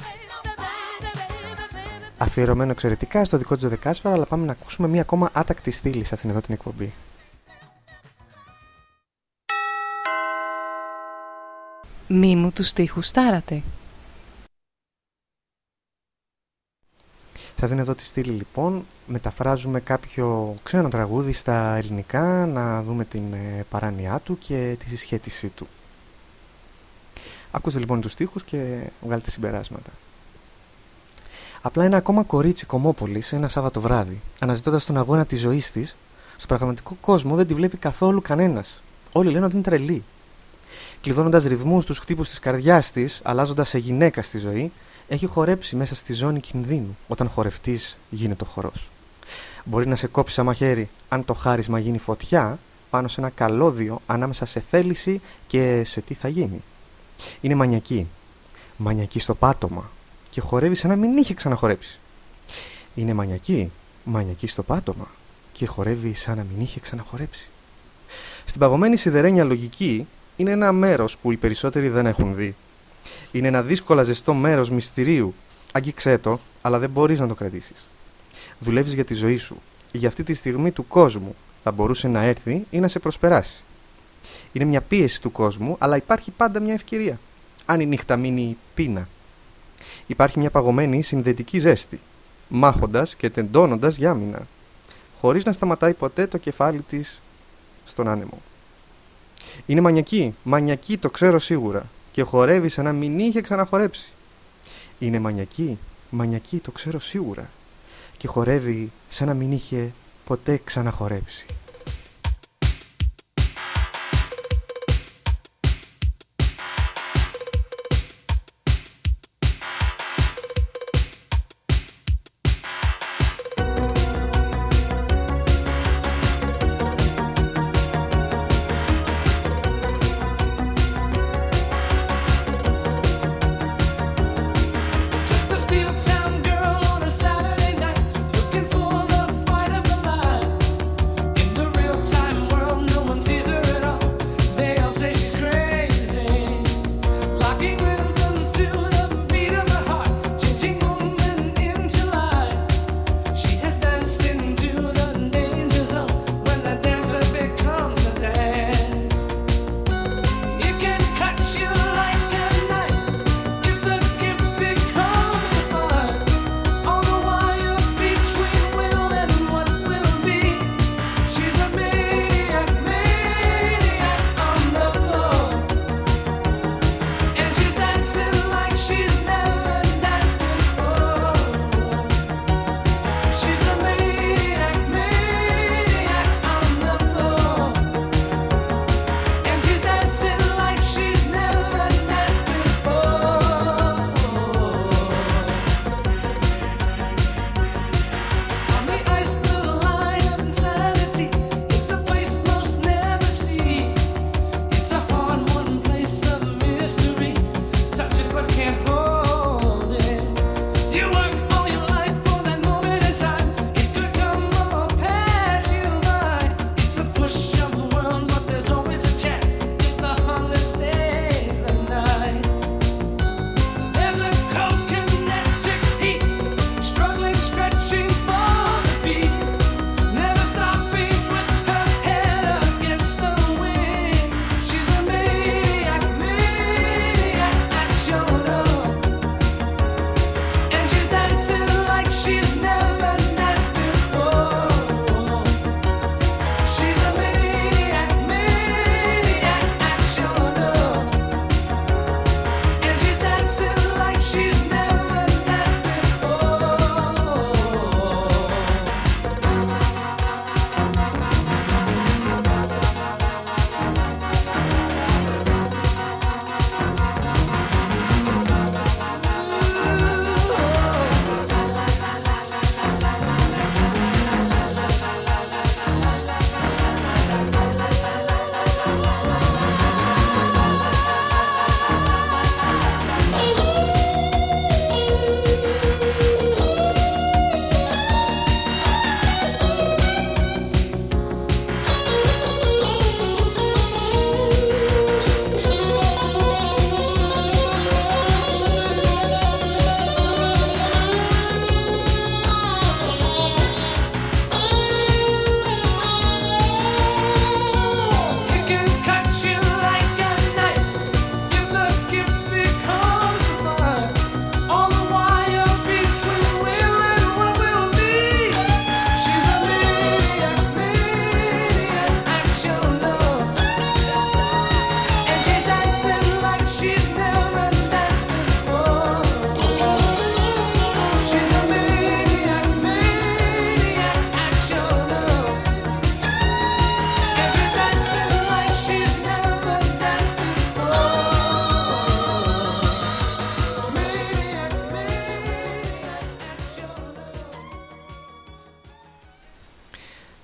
Αφιερωμένο εξαιρετικά στο δικό του δεκάσφαιρο, αλλά πάμε να ακούσουμε μία ακόμα άτακτη στήλη σε αυτήν εδώ την εκπομπή. Μη μου τους στίχους στάρατε. Θα δίνω εδώ τη στήλη λοιπόν, μεταφράζουμε κάποιο ξένο τραγούδι στα ελληνικά, να δούμε την ε, παράνοιά του και τη συσχέτισή του. Ακούστε λοιπόν τους στίχους και βγάλετε συμπεράσματα. Απλά ένα ακόμα κορίτσι Κομμόπολης ένα Σάββατο βράδυ, αναζητώντας τον αγώνα της ζωής της, στο πραγματικό κόσμο δεν τη βλέπει καθόλου κανένας. Όλοι λένε ότι είναι τρελή. Κλειδώνοντας ρυθμούς τους χτύπους της καρδιάς της, αλλάζοντας σε γυναίκα στη ζωή, έχει χορέψει μέσα στη ζώνη κινδύνου, όταν χορευτής γίνεται ο χορός. Μπορεί να σε κόψει σαν μαχαίρι, αν το χάρισμα γίνει φωτιά, πάνω σε ένα καλώδιο ανάμεσα σε θέληση και σε τι θα γίνει. Είναι μανιακή. Μανιακή στο πάτωμα και χορεύει σαν να μην είχε ξαναχορέψει. Είναι μανιακή. Μανιακή στο πάτωμα και χορεύει σαν να μην είχε ξαναχορέψει. Στην παγωμένη σιδερένια λογική είναι ένα μέρος που οι περισσότεροι δεν έχουν δει. Είναι ένα δύσκολα ζεστό μέρος μυστηρίου. Αγγίξέ το, αλλά δεν μπορείς να το κρατήσεις. Δουλεύεις για τη ζωή σου. Για αυτή τη στιγμή του κόσμου θα μπορούσε να έρθει ή να σε προσπεράσει. Είναι μια πίεση του κόσμου, αλλά υπάρχει πάντα μια ευκαιρία. Αν η νύχτα μείνει πείνα. Υπάρχει μια παγωμένη συνδετική ζέστη, μάχοντας και τεντώνοντας για άμυνα, χωρίς να σταματάει ποτέ το κεφάλι της στον άνεμο. Είναι μανιακή, μανιακή το ξέρω σίγουρα, και χορεύει σαν να μην είχε ξαναχορέψει. Είναι μανιακή, μανιακή το ξέρω σίγουρα, και χορεύει σαν να μην είχε ποτέ ξαναχορέψει. In the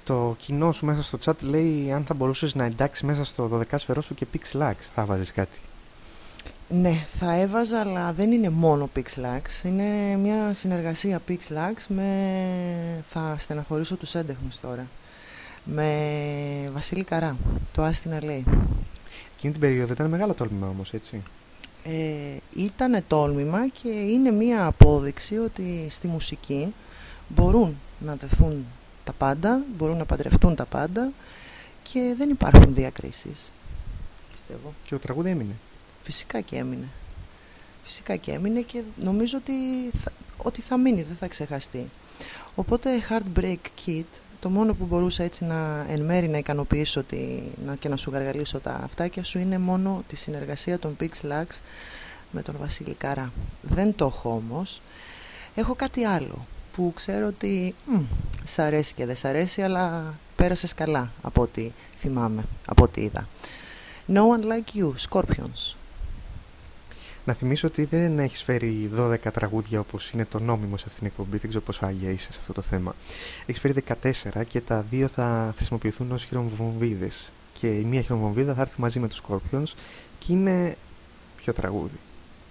Το κοινό σου μέσα στο chat λέει αν θα μπορούσες να εντάξει μέσα στο δωδεκάσφαιρό σου και Pixlax. Θα βάζεις κάτι? Ναι, θα έβαζα, αλλά δεν είναι μόνο Pixlax. Είναι μια συνεργασία Pixlax με... Θα στεναχωρήσω τους έντεχνους τώρα. Με Βασίλη Καρά, το Άστινα λέει. Εκείνη την περίοδο ήταν μεγάλο τόλμημα όμως, έτσι. Ε, ήτανε τόλμημα και είναι μια απόδειξη ότι στη μουσική μπορούν να δεθούν τα πάντα, μπορούν να παντρευτούν τα πάντα και δεν υπάρχουν διακρίσεις, πιστεύω. Και το τραγούδι έμεινε. Φυσικά και έμεινε. Φυσικά και έμεινε και νομίζω ότι θα, ότι θα μείνει, δεν θα ξεχαστεί. Οπότε Heartbreak Kid, το μόνο που μπορούσα έτσι να εν μέρει να ικανοποιήσω τη, να, και να σου γαργαλίσω τα αυτάκια σου είναι μόνο τη συνεργασία των Pixlax με τον Βασίλη Καρά. Δεν το έχω όμως. Έχω κάτι άλλο που ξέρω ότι μ, σ' αρέσει και δεν σ' αρέσει, αλλά πέρασες καλά από ό,τι θυμάμαι, από ό,τι είδα. No One Like You, Scorpions. Να θυμίσω ότι δεν έχεις φέρει δώδεκα τραγούδια όπως είναι το νόμιμο σε αυτήν την εκπομπή. Δεν ξέρω πόσο άγια είσαι σε αυτό το θέμα. Έχεις φέρει δεκατέσσερα και τα δύο θα χρησιμοποιηθούν ως χειρομβομβίδες. Και η μία χειρομβομβίδα θα έρθει μαζί με τους Scorpions και είναι ποιο τραγούδι?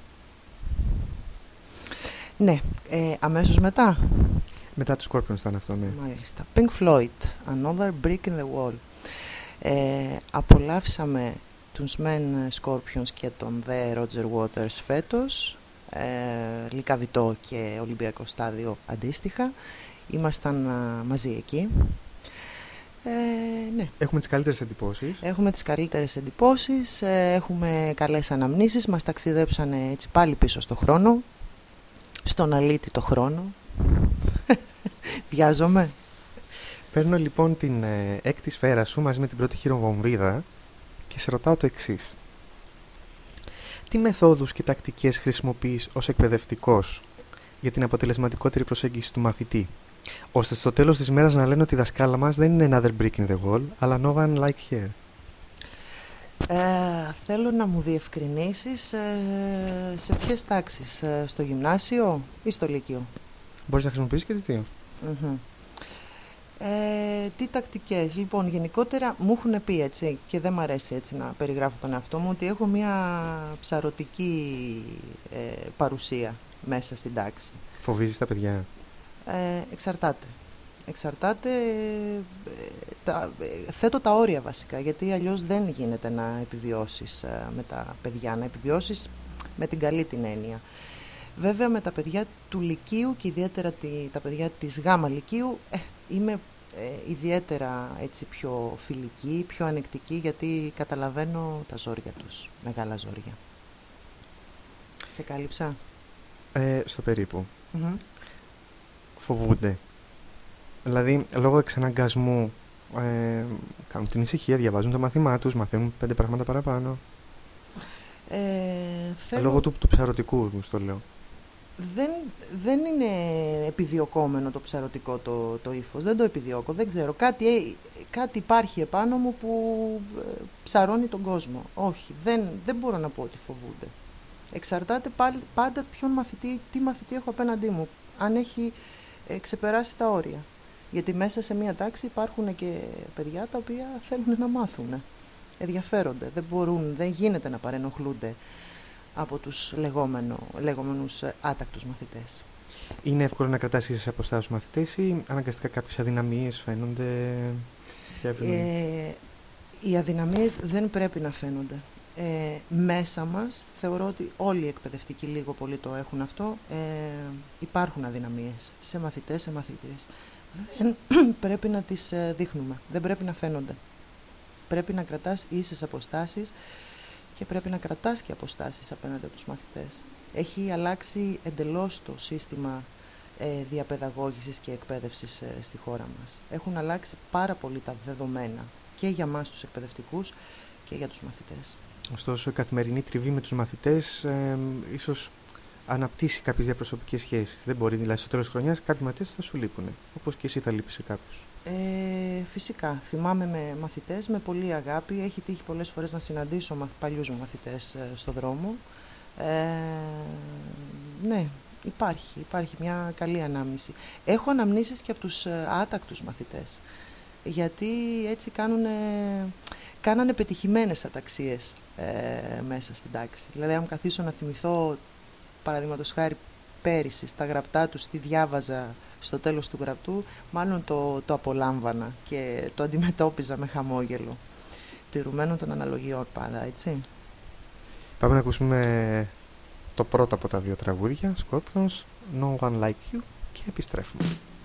Ναι, ε, αμέσως μετά. Μετά τους Scorpions ήταν αυτό, ναι. Μάλιστα. Pink Floyd, Another Brick in the Wall. Ε, απολαύσαμε τους μεν Scorpions και τον δε Roger Waters φέτος, ε, Λυκαβητό και Ολυμπιακό Στάδιο αντίστοιχα. Ήμασταν α, μαζί εκεί. Ε, ναι. Έχουμε τις καλύτερες εντυπώσεις. Έχουμε τις καλύτερες εντυπώσεις, ε, έχουμε καλές αναμνήσεις, μας ταξιδέψανε έτσι πάλι πίσω στο χρόνο, στον αλήτητο χρόνο. Βιάζομαι. Παίρνω λοιπόν την ε, έκτη σφαίρα σου μαζί με την πρώτη χειροβομβίδα και σε ρωτάω το εξής. Τι μεθόδους και τακτικές χρησιμοποιείς ως εκπαιδευτικός για την αποτελεσματικότερη προσέγγιση του μαθητή, ώστε στο τέλος της μέρας να λένε ότι η δασκάλα μας δεν είναι another brick in the wall, αλλά no one like her? Ε, θέλω να μου διευκρινίσεις ε, σε ποιες τάξεις, ε, στο γυμνάσιο ή στο λύκειο? Μπορείς να χρησιμοποιήσεις και τις δύο. Mm-hmm. Ε, τι τακτικές? Λοιπόν, γενικότερα μου έχουν πει έτσι, και δεν μ' αρέσει έτσι να περιγράφω τον εαυτό μου, ότι έχω μια ψαρωτική ε, παρουσία μέσα στην τάξη. Φοβίζεις τα παιδιά? Ε, εξαρτάται. Εξαρτάται, ε, τα, ε, θέτω τα όρια βασικά, γιατί αλλιώς δεν γίνεται να επιβιώσεις ε, με τα παιδιά, να επιβιώσεις με την καλή την έννοια. Βέβαια με τα παιδιά του λυκείου και ιδιαίτερα τη, τα παιδιά της γάμα λυκείου ε, είμαι ε, ιδιαίτερα έτσι πιο φιλική, πιο ανεκτική, γιατί καταλαβαίνω τα ζόρια τους, μεγάλα ζόρια. Σε κάλυψα? Ε, στο περίπου. Mm-hmm. Φοβούνται. Δηλαδή, λόγω εξαναγκασμού ε, κάνουν την ησυχία, διαβάζουν το μάθημά τους, μαθαίνουν πέντε πράγματα παραπάνω. Ε, θέλω... Λόγω του, του ψαρωτικού, στο λέω. Δεν, δεν είναι επιδιωκόμενο το ψαρωτικό το, το ύφος, δεν το επιδιώκω, δεν ξέρω. Κάτι, κάτι υπάρχει επάνω μου που ψαρώνει τον κόσμο. Όχι, δεν, δεν μπορώ να πω ότι φοβούνται. Εξαρτάται πάλι, πάντα ποιον μαθητή, τι μαθητή έχω απέναντί μου, αν έχει ε, ξεπεράσει τα όρια. Γιατί μέσα σε μία τάξη υπάρχουν και παιδιά τα οποία θέλουν να μάθουν, ενδιαφέρονται, δεν μπορούν, δεν γίνεται να παρενοχλούνται από τους λεγόμενο, λεγόμενους άτακτους μαθητές. Είναι εύκολο να κρατάς ίσες αποστάσεις στους μαθητές ή αναγκαστικά κάποιες αδυναμίες φαίνονται? Ε, οι αδυναμίες δεν πρέπει να φαίνονται. Ε, μέσα μας, θεωρώ ότι όλοι οι εκπαιδευτικοί λίγο πολύ το έχουν αυτό, ε, υπάρχουν αδυναμίες σε μαθητές, σε μαθήτριες. Δεν πρέπει να τις δείχνουμε, δεν πρέπει να φαίνονται. Πρέπει να κρατάς ίσες αποστάσεις και πρέπει να κρατάς και αποστάσεις απέναντι από τους μαθητές. Έχει αλλάξει εντελώς το σύστημα ε, διαπαιδαγώγησης και εκπαίδευσης ε, στη χώρα μας. Έχουν αλλάξει πάρα πολύ τα δεδομένα και για μας τους εκπαιδευτικούς και για τους μαθητές. Ωστόσο, η καθημερινή τριβή με τους μαθητές ε, ίσως αναπτύσσει κάποιες διαπροσωπικές σχέσεις. Δεν μπορεί, δηλαδή, στο τέλος της χρονιάς κάποιοι μαθητές θα σου λείπουν, όπως και εσύ θα λείπεις σε κάποιους. Ε, φυσικά. Θυμάμαι με μαθητές, με πολύ αγάπη. Έχει τύχει πολλές φορές να συναντήσω μαθ, παλιούς μου μαθητές ε, στο δρόμο. Ε, ναι, υπάρχει, υπάρχει μια καλή ανάμνηση. Έχω αναμνήσεις και από τους ε, άτακτους μαθητές. γιατί έτσι κάνουνε, κάνανε πετυχημένες αταξίες ε, μέσα στην τάξη. Δηλαδή, αν καθίσω να θυμηθώ, παραδείγματος χάρη, πέρυσι στα γραπτά τους τι διάβαζα στο τέλος του γραπτού, μάλλον το, το απολάμβανα και το αντιμετώπιζα με χαμόγελο. Τηρουμένων των αναλογιών πάντα, έτσι. Πάμε να ακούσουμε το πρώτο από τα δύο τραγούδια, Scorpions, No One Like You, και επιστρέφουμε.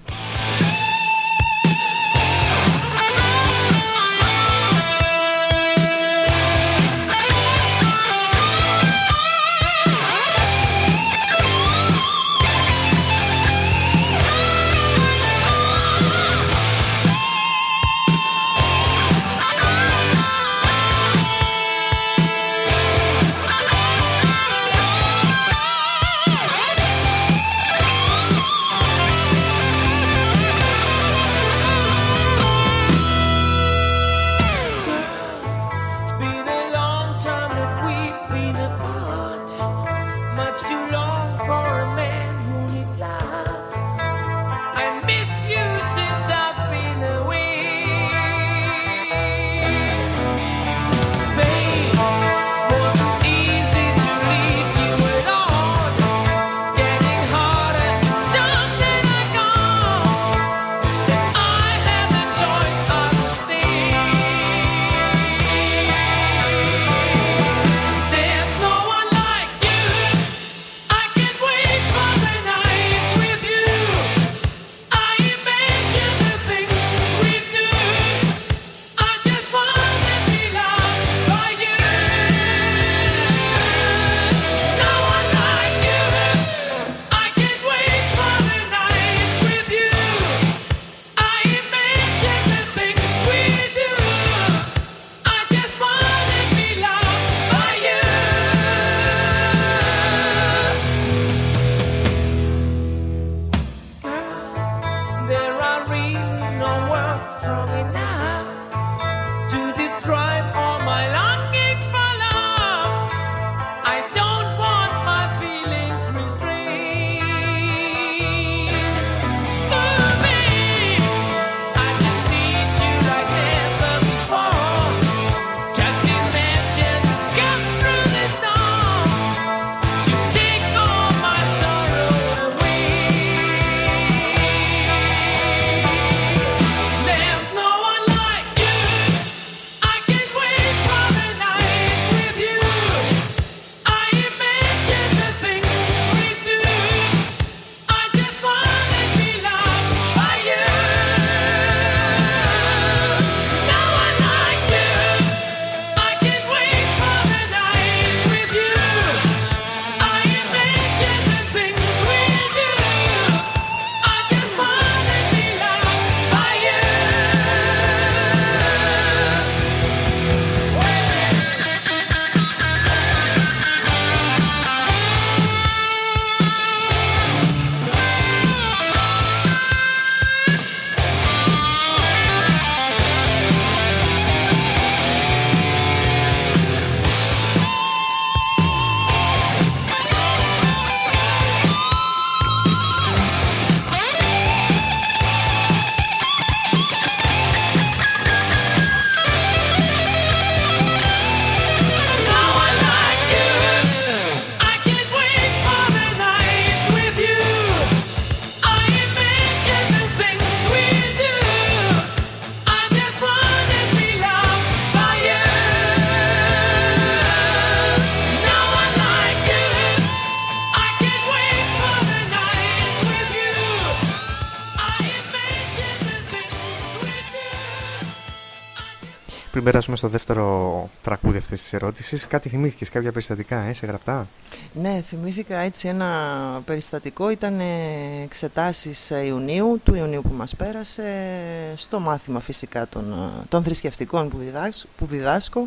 Πριν περάσουμε στο δεύτερο τραγούδι αυτής της ερώτησης, κάτι θυμήθηκες, κάποια περιστατικά, ε, σε γραπτά? Ναι, θυμήθηκα έτσι ένα περιστατικό. Ήταν εξετάσεις Ιουνίου, του Ιουνίου που μας πέρασε, στο μάθημα φυσικά των, των θρησκευτικών που, διδάσκω, που διδάσκω.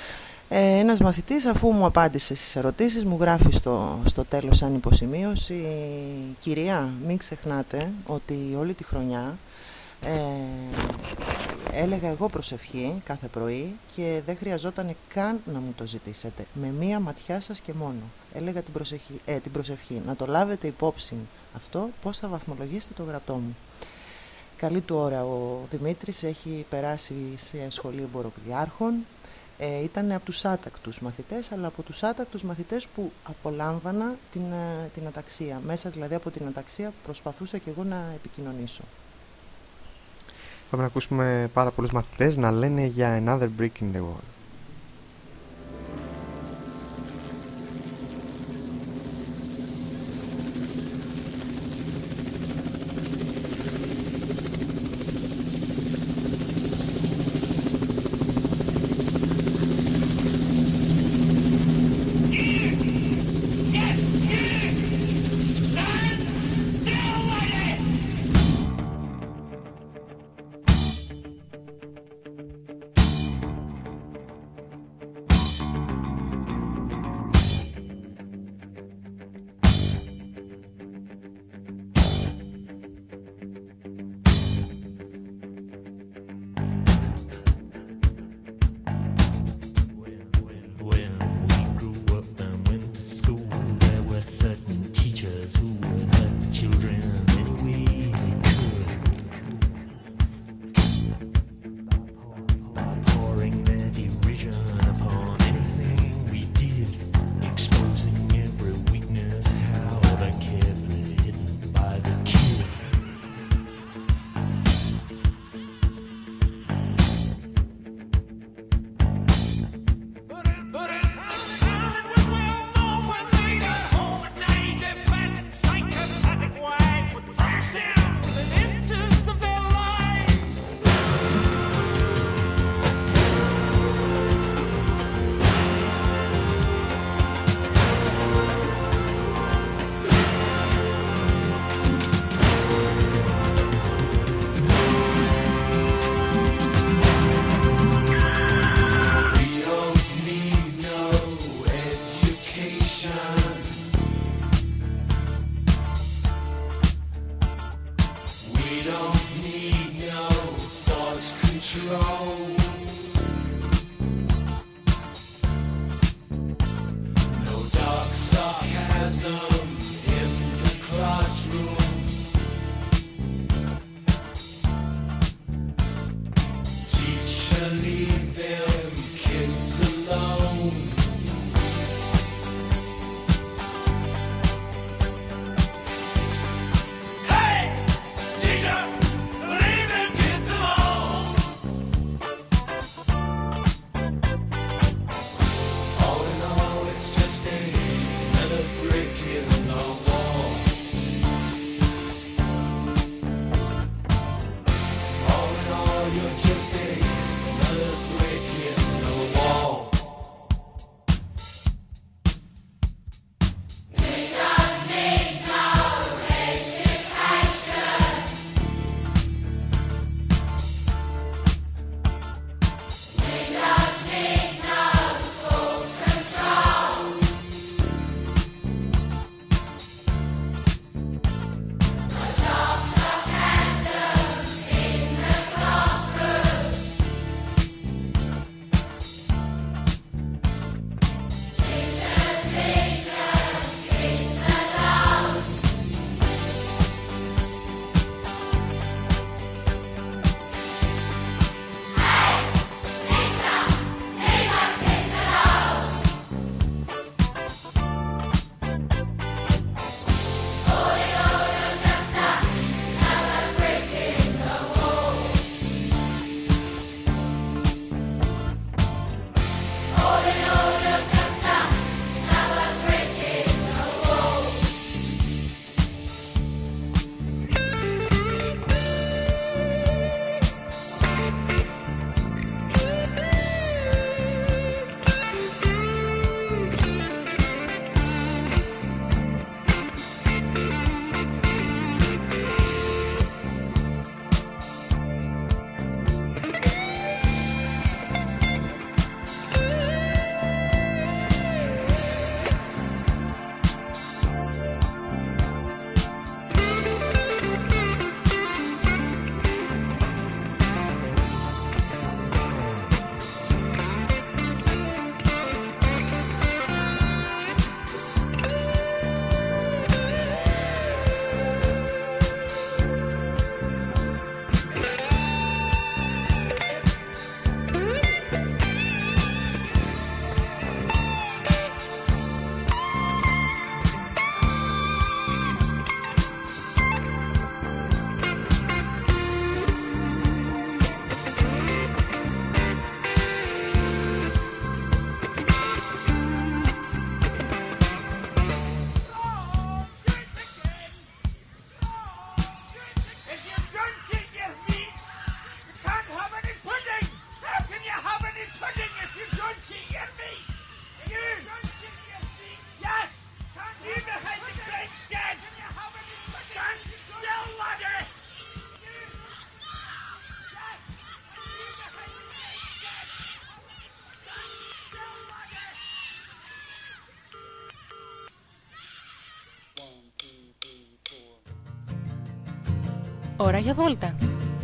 Ε, ένας μαθητής, αφού μου απάντησε στις ερωτήσεις, μου γράφει στο, στο τέλος σαν υποσημείωση: «Κυρία, μην ξεχνάτε ότι όλη τη χρονιά Ε, έλεγα εγώ προσευχή κάθε πρωί και δεν χρειαζόταν καν να μου το ζητήσετε. Με μία ματιά σας και μόνο. Έλεγα την προσευχή, ε, την προσευχή. Να το λάβετε υπόψη αυτό, πώς θα βαθμολογήσετε το γραπτό μου». καλή του ώρα ο Δημήτρης, έχει περάσει σε σχολείο εμποροπλιάρχων. Ε, ήταν από τους άτακτους μαθητές, αλλά από τους άτακτους μαθητές που απολάμβανα την, την αταξία. Μέσα δηλαδή από την αταξία προσπαθούσα και εγώ να επικοινωνήσω. Πάμε να ακούσουμε πάρα πολλούς μαθητές να λένε για Another Brick in the Wall. ώρα για βόλτα.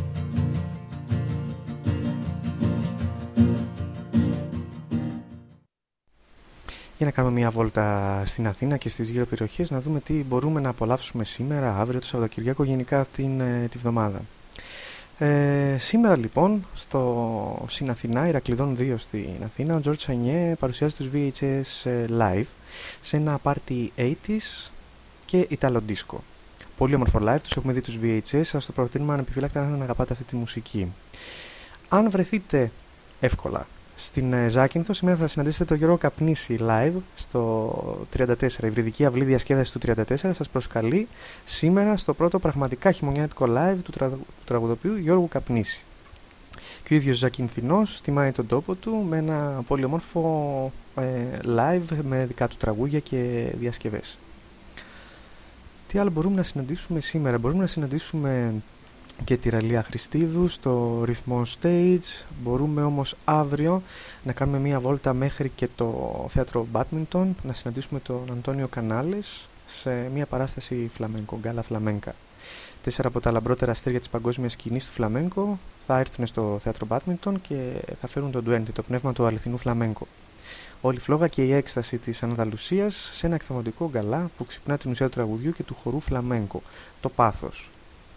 Για να κάνουμε μια βόλτα στην Αθήνα και στις γύρω περιοχές, να δούμε τι μπορούμε να απολαύσουμε σήμερα, αύριο, το Σαββατοκυριακό, γενικά την, τη βδομάδα. Ε, σήμερα λοιπόν στο Συν Αθηνά, Ηρακλειδών δύο στην Αθήνα, ο Τζορτζ Σανιέ παρουσιάζει τους βι έιτς ες live σε ένα party ογδόντα και Ιταλο disco. Πολύ όμορφο live, τους έχουμε δει τους βι έιτς ες, σας το προτείνουμε ανεπιφύλακτα να αγαπάτε αυτή τη μουσική. Αν βρεθείτε εύκολα στην Ζάκυνθο, σήμερα θα συναντήσετε τον Γιώργο Καπνίση live στο τριάντα τέσσερα. Η Βρυδική Αυλή Διασκέδαση του τριάντα τέσσερα σας προσκαλεί σήμερα στο πρώτο πραγματικά χειμωνιάτικο live του, τραγου... του τραγουδοποιού Γιώργου Καπνίση. Και ο ίδιος Ζακυνθινός τιμάει τον τόπο του με ένα πολύ όμορφο ε, live με δικά του τραγούδια και διασκευές. Τι άλλο μπορούμε να συναντήσουμε σήμερα? Μπορούμε να συναντήσουμε και τη Ραλία Χριστίδου στο ρυθμό stage. Μπορούμε όμως αύριο να κάνουμε μια βόλτα μέχρι και το θέατρο Badminton, να συναντήσουμε τον Αντώνιο Κανάλες σε μια παράσταση φλαμέγκο, γκάλα φλαμένκα. Τέσσερα από τα λαμπρότερα αστέρια της παγκόσμιας σκηνής του φλαμέγκο θα έρθουν στο θέατρο Badminton και θα φέρουν τον Ντουέντε, το πνεύμα του αληθινού φλαμέγκο. Όλη η φλόγα και η έκσταση της Ανδαλουσίας σε ένα εκθαμοντικό γκαλά που ξυπνά την ουσία του τραγουδιού και του χορού φλαμέγκο, το πάθος.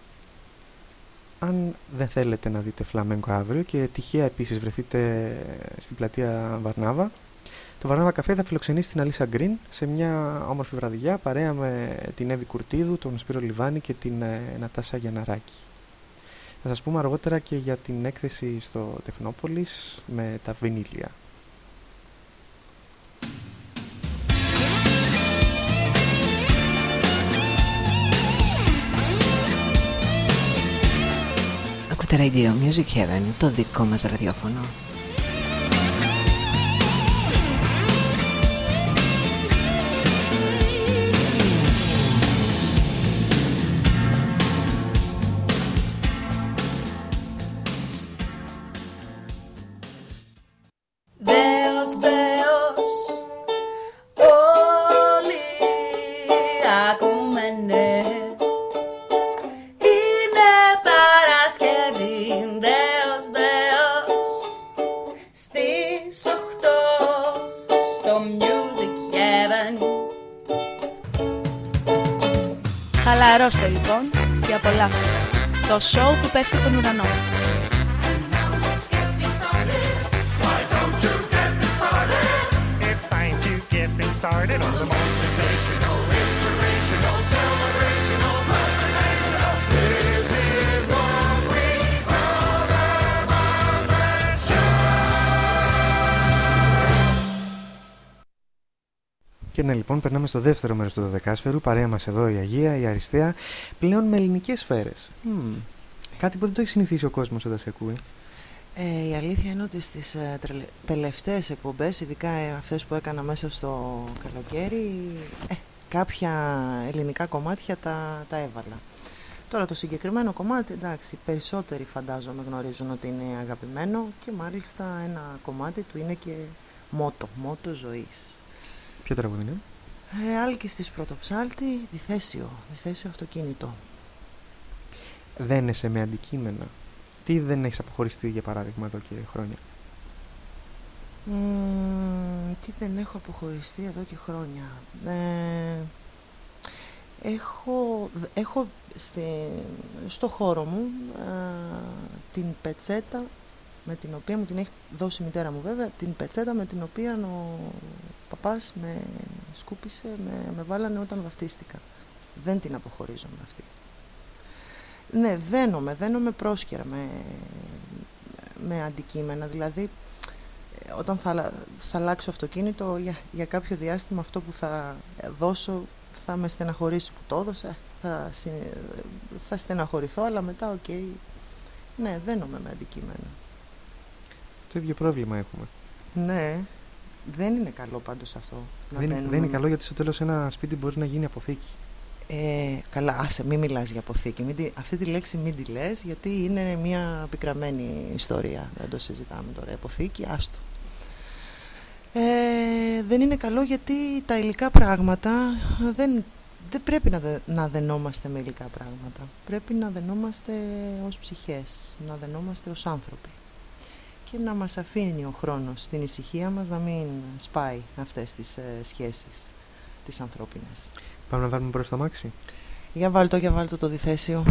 Αν δεν θέλετε να δείτε φλαμέγκο αύριο και τυχαία επίσης βρεθείτε στην πλατεία Βαρνάβα, το Βαρνάβα Καφέ θα φιλοξενήσει την Αλίσσα Γκριν σε μια όμορφη βραδιά παρέα με την Εύη Κουρτίδου, τον Σπύρο Λιβάνη και την ε, Νατάσα Γιανναράκη. Θα σας πούμε αργότερα και για την έκθεση στο Τεχνόπολης με τα βινίλια. Ακούτε Radio Music Heaven, το δικό μας ραδιόφωνο. Δεος, Δεος, όλοι ακούμενε. Χαλαρώστε λοιπόν και απολαύστε το σοου που πέφτει τον ουρανό. It's time to get things started on the most sensational, inspirational, celebrational, motivational. This is what we call the Moment Show. Και ναι, λοιπόν, περνάμε στο δεύτερο μέρος του δωδεκάσφαιρου. Παρέα μας εδώ η Αγία, η Αριστεία, πλέον με ελληνικές σφαίρες. Mm. Κάτι που δεν το έχει συνηθίσει ο κόσμος όταν σε ακούει. Ε, η αλήθεια είναι ότι στις ε, τρελε... τελευταίες εκπομπές, ειδικά ε, αυτές που έκανα μέσα στο καλοκαίρι, ε, κάποια ελληνικά κομμάτια τα, τα έβαλα. Τώρα το συγκεκριμένο κομμάτι, εντάξει, περισσότεροι φαντάζομαι γνωρίζουν ότι είναι αγαπημένο και μάλιστα ένα κομμάτι του είναι και μότο, μότο ζωής. Ποιο τραγούδι είναι? Ε, Άλκης της Πρωτοψάλτη, Διθέσιο, Διθέσιο αυτοκίνητο. Δένεσαι με αντικείμενα. Τι δεν έχεις αποχωριστεί για παράδειγμα εδώ και χρόνια? Mm, τι δεν έχω αποχωριστεί εδώ και χρόνια. Ε, έχω έχω στη, στο χώρο μου ε, την πετσέτα με την οποία μου την έχει δώσει η μητέρα μου βέβαια, την πετσέτα με την οποία ο παπάς με σκούπισε, με, με βάλανε όταν βαφτίστηκα. Δεν την αποχωρίζω με αυτή. Ναι, δένομαι, δένομαι πρόσκαιρα με, με αντικείμενα, δηλαδή όταν θα, θα αλλάξω αυτοκίνητο για, για κάποιο διάστημα αυτό που θα δώσω θα με στεναχωρήσει που το έδωσα, θα, θα στεναχωρηθώ, αλλά μετά οκ, okay, ναι, δένομαι με αντικείμενα. Το ίδιο πρόβλημα έχουμε. Ναι, δεν είναι καλό πάντως αυτό. Δεν, να δεν είναι καλό γιατί στο τέλος ένα σπίτι μπορεί να γίνει αποθήκη. Ε, καλά, άσε, μην μιλάς για αποθήκη. Μην, αυτή τη λέξη μην τη λες, γιατί είναι μια πικραμένη ιστορία. Δεν το συζητάμε τώρα. Αποθήκη, άστο. Ε, δεν είναι καλό γιατί τα υλικά πράγματα δεν, δεν πρέπει να, δε, να δενόμαστε με υλικά πράγματα. Πρέπει να δενόμαστε ως ψυχές, να δενόμαστε ως άνθρωποι. Και να μας αφήνει ο χρόνος στην ησυχία μας να μην σπάει αυτές τις ε, σχέσεις, τις ανθρώπινες. Πάμε να βάλουμε προς το αμάξι. Για βάλτο, για βάλτο το διθέσιο.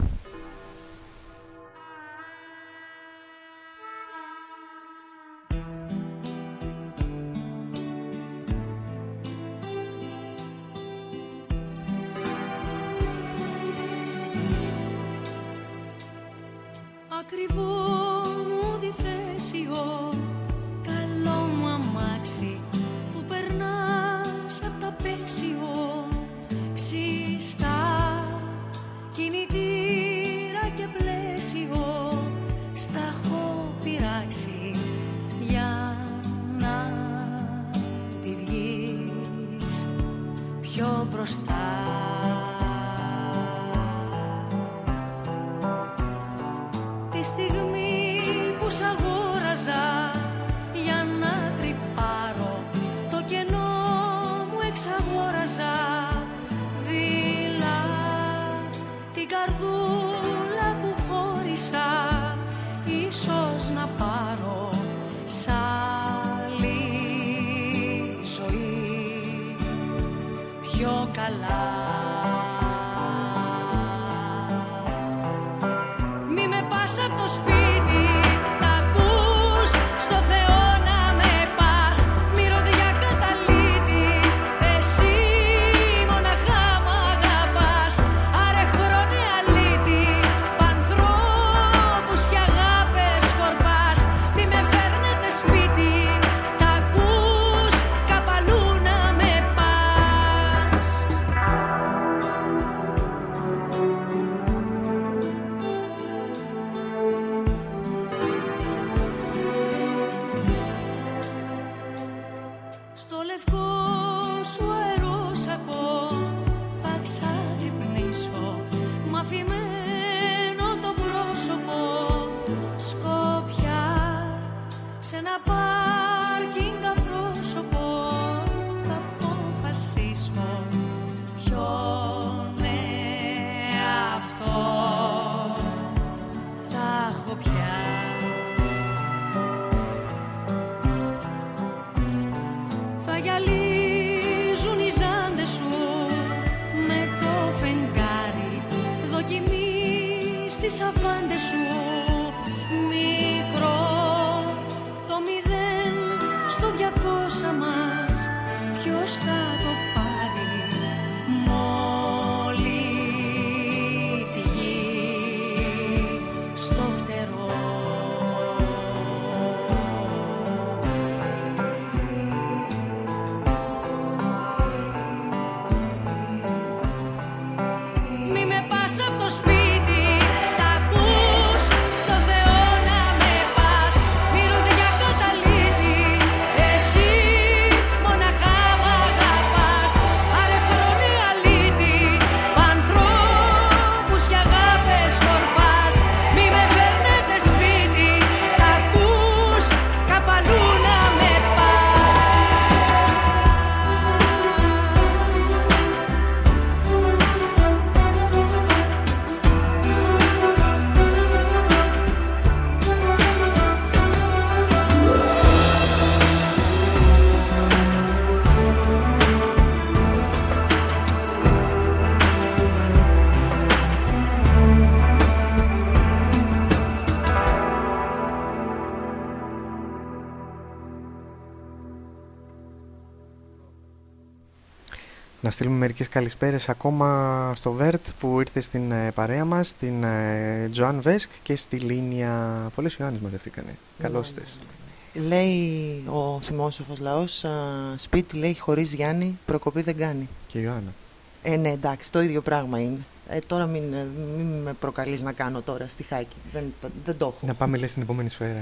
Να στείλουμε μερικές καλησπέρες ακόμα στο Βέρτ που ήρθε στην ε, παρέα μας, στην ε, Τζοάν Βέσκ και στη Λίνια. Πολλές Ιωάννης μαζευτήκανε. Καλώς τες. Λέει ο θυμόσοφος λαός, α, σπίτι λέει χωρίς Γιάννη, προκοπή δεν κάνει. Και Ιωάννα. Ε, ναι, εντάξει, το ίδιο πράγμα είναι. Ε, τώρα μην, μην με προκαλείς να κάνω τώρα στιχάκι. Δεν, δεν το έχω. Να πάμε λέει στην επόμενη σφαίρα.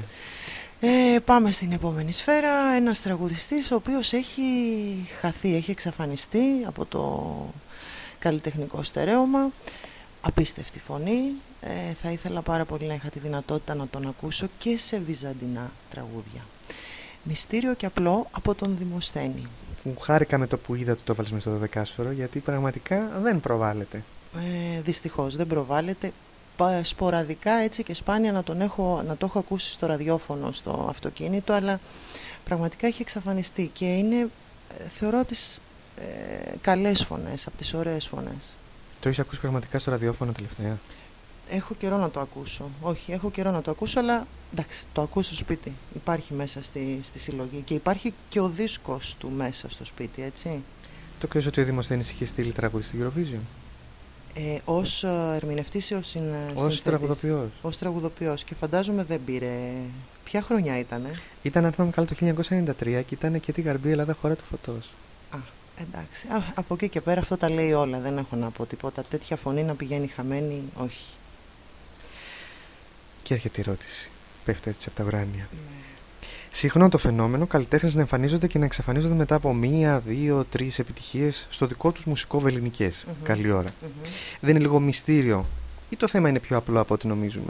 Ε, πάμε στην επόμενη σφαίρα. Ένας τραγουδιστής ο οποίος έχει χαθεί, έχει εξαφανιστεί από το καλλιτεχνικό στερέωμα. Απίστευτη φωνή. Ε, θα ήθελα πάρα πολύ να είχα τη δυνατότητα να τον ακούσω και σε βυζαντινά τραγούδια. Μυστήριο και απλό από τον Δημοσθένη. που χάρηκα με το που είδα ότι το έβαλες μες στο δωδεκάσφαιρο, γιατί πραγματικά δεν προβάλλεται. Ε, δυστυχώς δεν προβάλλεται. Σποραδικά έτσι και σπάνια να, τον έχω, να το έχω ακούσει στο ραδιόφωνο στο αυτοκίνητο, αλλά πραγματικά έχει εξαφανιστεί και είναι, θεωρώ, τις ε, καλές φωνές, από τις ωραίες φωνές. Το έχεις ακούσει πραγματικά στο ραδιόφωνο τελευταία? Έχω καιρό να το ακούσω. Όχι, έχω καιρό να το ακούσω, αλλά εντάξει, το ακούσω στο σπίτι. Υπάρχει μέσα στη, στη συλλογή και υπάρχει και ο δίσκος του μέσα στο σπίτι, έτσι. Το ξέρεις ότι ο Δημοσθένης είχε στείλει τραγούδι στη Eurovision? Ε, ως ερμηνευτής ή ως συνθέτης? Ως τραγουδοποιός. Ως τραγουδοποιός, και φαντάζομαι δεν πήρε... Ποια χρονιά ήτανε? Ήταν, αν θυμάμαι καλά, το χίλια εννιακόσια ενενήντα τρία και ήταν και την Γαρμπή Ελλάδα χώρα του φωτός. Α, εντάξει. Α, από εκεί και πέρα αυτό τα λέει όλα, δεν έχω να πω τίποτα. Τέτοια φωνή να πηγαίνει χαμένη, όχι. Και έρχεται η ερώτηση. Πέφτει έτσι από τα ουράνια. Ναι. Συχνό το φαινόμενο καλλιτέχνες να εμφανίζονται και να εξαφανίζονται μετά από μία, δύο, τρεις επιτυχίες στο δικό τους μουσικό βεληνικές. Mm-hmm. Καλή ώρα. Mm-hmm. Δεν είναι λίγο μυστήριο ή το θέμα είναι πιο απλό από ό,τι νομίζουμε?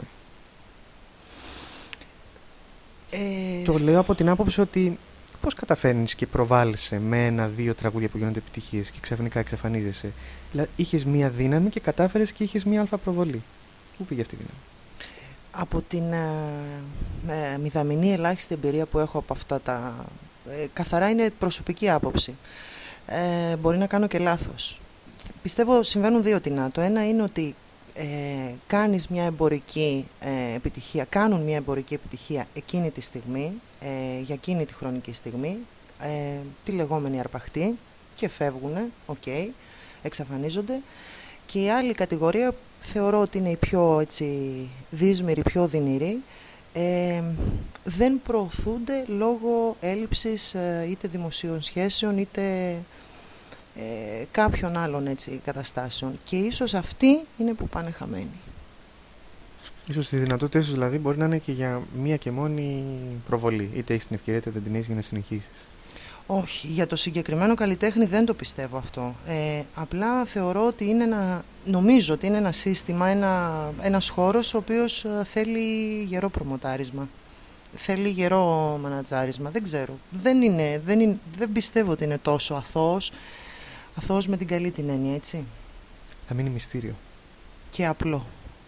Ε... Το λέω από την άποψη ότι πώς καταφέρνεις και προβάλλεσαι με ένα-δύο τραγούδια που γίνονται επιτυχίες και ξαφνικά εξαφανίζεσαι? Δηλαδή, είχες μία δύναμη και κατάφερες και είχες μία αλφα προβολή. Πού πήγε αυτή η δύναμη? Από την ε, ε, μηδαμινή ελάχιστη εμπειρία που έχω από αυτά τα... Ε, καθαρά είναι προσωπική άποψη. Ε, μπορεί να κάνω και λάθος. Πιστεύω συμβαίνουν δύο τινά. Το ένα είναι ότι ε, κάνεις μια εμπορική ε, επιτυχία, κάνουν μια εμπορική επιτυχία εκείνη τη στιγμή, ε, για εκείνη τη χρονική στιγμή, ε, τη λεγόμενη αρπαχτή, και φεύγουνε, οκ, okay, εξαφανίζονται. Και η άλλη κατηγορία θεωρώ ότι είναι η πιο έτσι δύσμηρη, πιο δυνηρή, ε, δεν προωθούνται λόγω έλλειψης ε, είτε δημοσίων σχέσεων είτε ε, κάποιων άλλων έτσι καταστάσεων, και ίσως αυτοί είναι που πάνε χαμένοι. Ίσως οι δυνατότητες τους δηλαδή μπορεί να είναι και για μία και μόνη προβολή, είτε έχεις την ευκαιρία είτε δεν την έχεις για να συνεχίσεις. Όχι, για το συγκεκριμένο καλλιτέχνη δεν το πιστεύω αυτό. Ε, απλά θεωρώ ότι είναι ένα, νομίζω ότι είναι ένα σύστημα, ένα, ένας χώρος ο οποίος θέλει γερό προμοτάρισμα. Θέλει γερό μανατζάρισμα, δεν ξέρω. Δεν, είναι, δεν, είναι, δεν πιστεύω ότι είναι τόσο αθώος, αθώος με την καλή την έννοια, έτσι. Θα μείνει μυστήριο. Και απλό.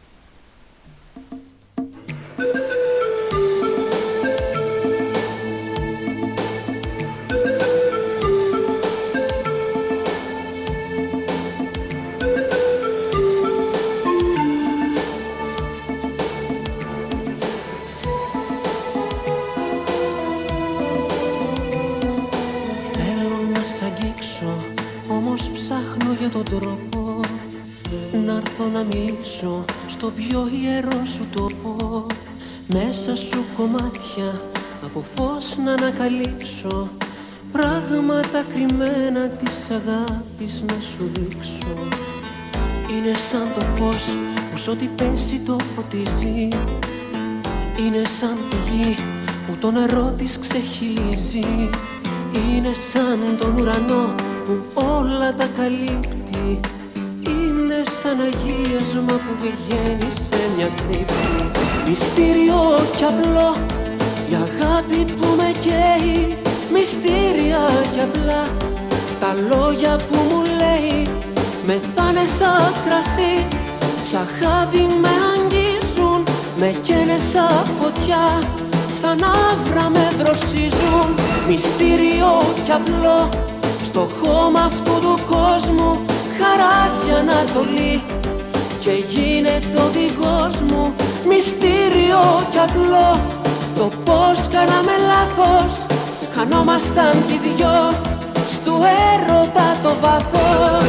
Όμως ψάχνω για τον τρόπο να έρθω να μιλήσω στο πιο ιερό σου τόπο. Μέσα σου κομμάτια από φως να ανακαλύψω, πράγματα κρυμμένα της αγάπης να σου δείξω. Είναι σαν το φως που σ' ό,τι πέσει το φωτίζει, είναι σαν πηγή που το νερό της ξεχυλίζει, είναι σαν τον ουρανό που όλα τα καλύπτει, είναι σαν αγίασμα που βγαίνει σε μια κρύπτη. Μυστήριο κι απλό, η αγάπη που με καίει, μυστήρια κι απλά, τα λόγια που μου λέει, μεθάνε σαν κρασί, σαν χάδι με αγγίζουν, με καίνε σαν φωτιά, σαν άβρα με δροσίζουν. Μυστήριο κι απλό, στο χώμα αυτού του κόσμου χαράζει ανατολή και γίνεται οδηγός μου. Μυστήριο κι απλό, το πως κάναμε λάθος, χανόμασταν κι οι δυο στου έρωτα το βάθος.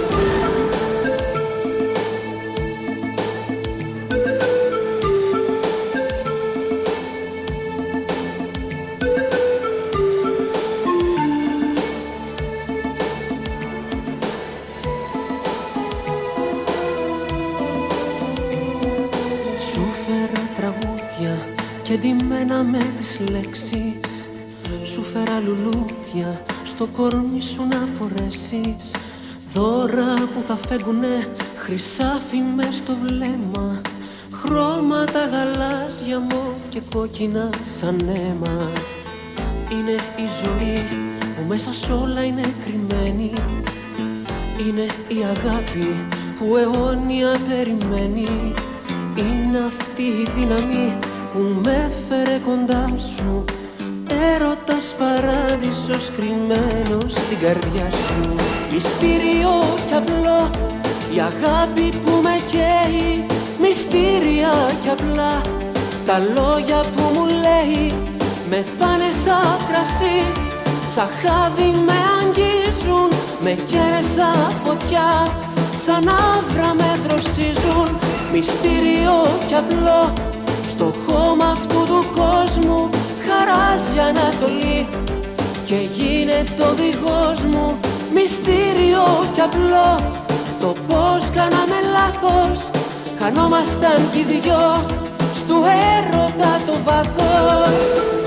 Και ντυμένα με τις λέξεις, σου φέρα λουλούδια στο κορμί σου να φορέσεις, δώρα που θα φέγγουνε χρυσάφι μες στο βλέμμα, χρώματα γαλάζια, μοβ και κόκκινα σαν αίμα. Είναι η ζωή που μέσα σ' όλα είναι κρυμμένη. Είναι η αγάπη που αιώνια περιμένει. Είναι αυτή η δύναμη που με έφερε κοντά σου. Έρωτας παράδεισος κρυμμένος στην καρδιά σου. Μυστήριο κι απλό, η αγάπη που με καίει. Μυστήρια κι απλά, τα λόγια που μου λέει. Με θάνε σαν κρασί, σαν χάδι με αγγίζουν. Με καίνε σαν φωτιά, σαν άβρα με δροσίζουν. Μυστήριο κι απλό, στο χώμα αυτού του κόσμου χαράζει Ανατολή και γίνεται ο οδηγός μου. Μυστήριο κι απλό, το πως κάναμε λάθος. Χανόμασταν κι οι δυο στου έρωτα το βάθος.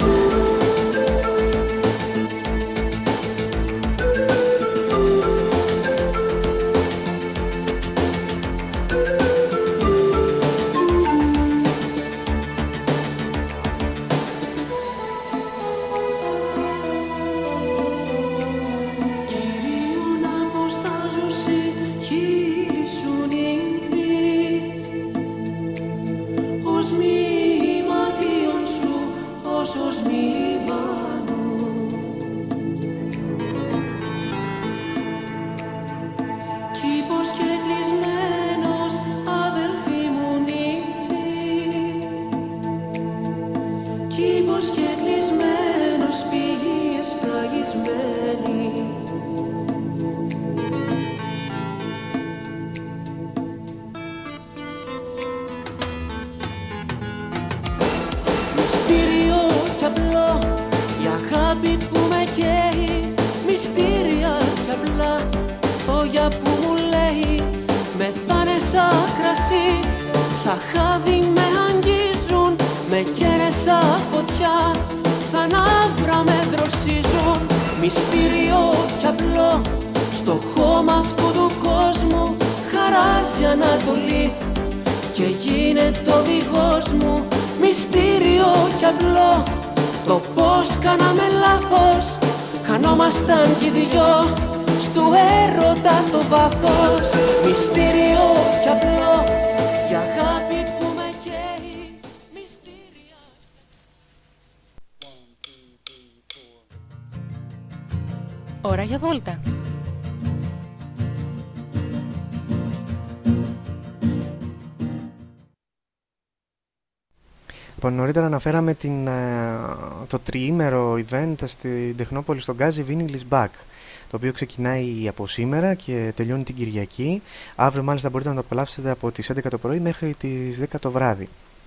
Ώρα για βόλτα. Λοιπόν, νωρίτερα αναφέραμε την, το τριήμερο event στην Τεχνόπολη στον Γκάζι Vinyl is Back, το οποίο ξεκινάει από σήμερα και τελειώνει την Κυριακή. Αύριο μάλιστα μπορείτε να το απολαύσετε από τις έντεκα το πρωί μέχρι τις δέκα το βράδυ.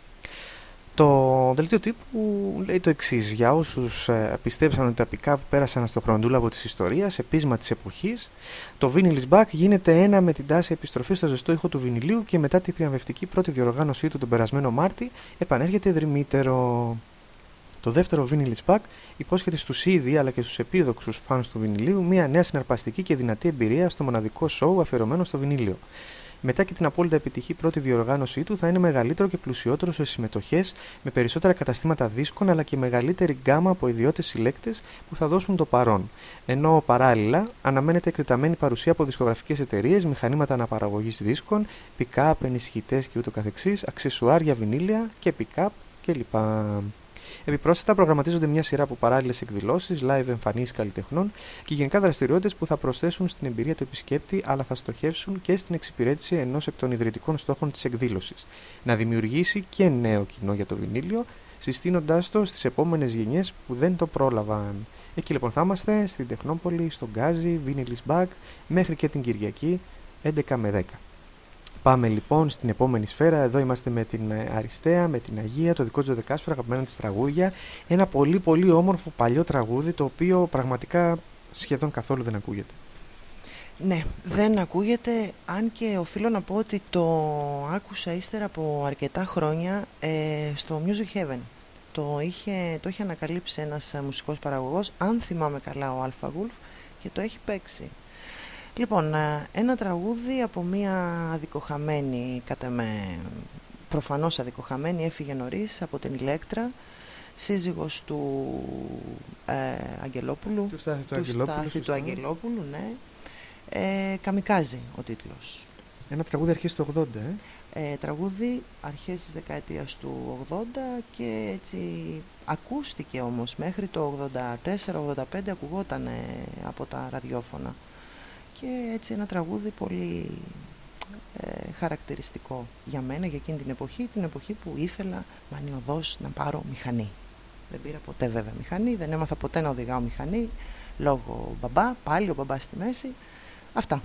Το δελτίο τύπου λέει το εξής: για όσους ε, πιστέψαν ότι τα pick-up πέρασαν στο χρονοτούλαβο της ιστορίας, σε πείσμα της εποχής, το Vinyl is Back γίνεται ένα με την τάση επιστροφή στο ζεστό ήχο του βινιλίου και μετά τη θριαμβευτική πρώτη διοργάνωσή του τον περασμένο Μάρτη επανέρχεται δρυμύτερο. Το δεύτερο Vinyl is Back υπόσχεται στους ήδη αλλά και στους επίδοξους φανς του βινιλίου μια νέα συναρπαστική και δυνατή εμπειρία στο μοναδικό σοου αφιερωμένο στο βινίλιο. Μετά και την απόλυτα επιτυχή πρώτη διοργάνωσή του, θα είναι μεγαλύτερο και πλουσιότερο σε συμμετοχές, με περισσότερα καταστήματα δίσκων αλλά και μεγαλύτερη γκάμα από ιδιώτες συλλέκτες που θα δώσουν το παρόν. Ενώ παράλληλα αναμένεται εκτεταμένη παρουσία από δισκογραφικές εταιρείες, μηχανήματα αναπαραγωγής δίσκων, pick-up, ενισχυτές και ούτω καθεξής, αξεσουάρια, βινίλια και pick-up κλπ. Επιπρόσθετα, προγραμματίζονται μια σειρά από παράλληλες εκδηλώσεις, live εμφανίσεις καλλιτεχνών και γενικά δραστηριότητες που θα προσθέσουν στην εμπειρία του επισκέπτη, αλλά θα στοχεύσουν και στην εξυπηρέτηση ενός εκ των ιδρυτικών στόχων της εκδήλωσης: να δημιουργήσει και νέο κοινό για το βινίλιο, συστήνοντάς το στις επόμενες γενιές που δεν το πρόλαβαν. Εκεί λοιπόν θα είμαστε, στην Τεχνόπολη, στον Γκάζι, Vinyl is Back, μέχρι και την Κυριακή, έντεκα με δέκα. Πάμε λοιπόν στην επόμενη σφαίρα. Εδώ είμαστε με την Αριστεία, με την Αγία, το δικό της δωδεκάσφαιρο, αγαπημένα της τραγούδια. Ένα πολύ πολύ όμορφο παλιό τραγούδι, το οποίο πραγματικά σχεδόν καθόλου δεν ακούγεται. Ναι, δεν ακούγεται, αν και οφείλω να πω ότι το άκουσα ύστερα από αρκετά χρόνια ε, στο Music Heaven. Το είχε, το είχε ανακαλύψει ένας μουσικός παραγωγός, αν θυμάμαι καλά, ο Alpha Wolf, και το έχει παίξει. Λοιπόν, ένα τραγούδι από μία αδικοχαμένη, κατά με προφανώς αδικοχαμένη, έφυγε νωρίς από την Ηλέκτρα, σύζυγος του ε, Αγγελόπουλου, του Στάθη του, του, Αγγελόπουλου, Στάθη του Αγγελόπουλου, ναι. Ε, Καμικάζι ο τίτλος. Ένα τραγούδι αρχές του ογδόντα, ε? Ε, τραγούδι αρχές της δεκαετίας του ογδόντα και έτσι ακούστηκε όμως μέχρι το ογδόντα τέσσερα ογδόντα πέντε, ακουγόταν από τα ραδιόφωνα και έτσι ένα τραγούδι πολύ ε, χαρακτηριστικό για μένα για εκείνη την εποχή, την εποχή που ήθελα μανιωδώς να πάρω μηχανή. Δεν πήρα ποτέ βέβαια μηχανή, δεν έμαθα ποτέ να οδηγάω μηχανή λόγω μπαμπά, πάλι ο μπαμπάς στη μέση. Αυτά.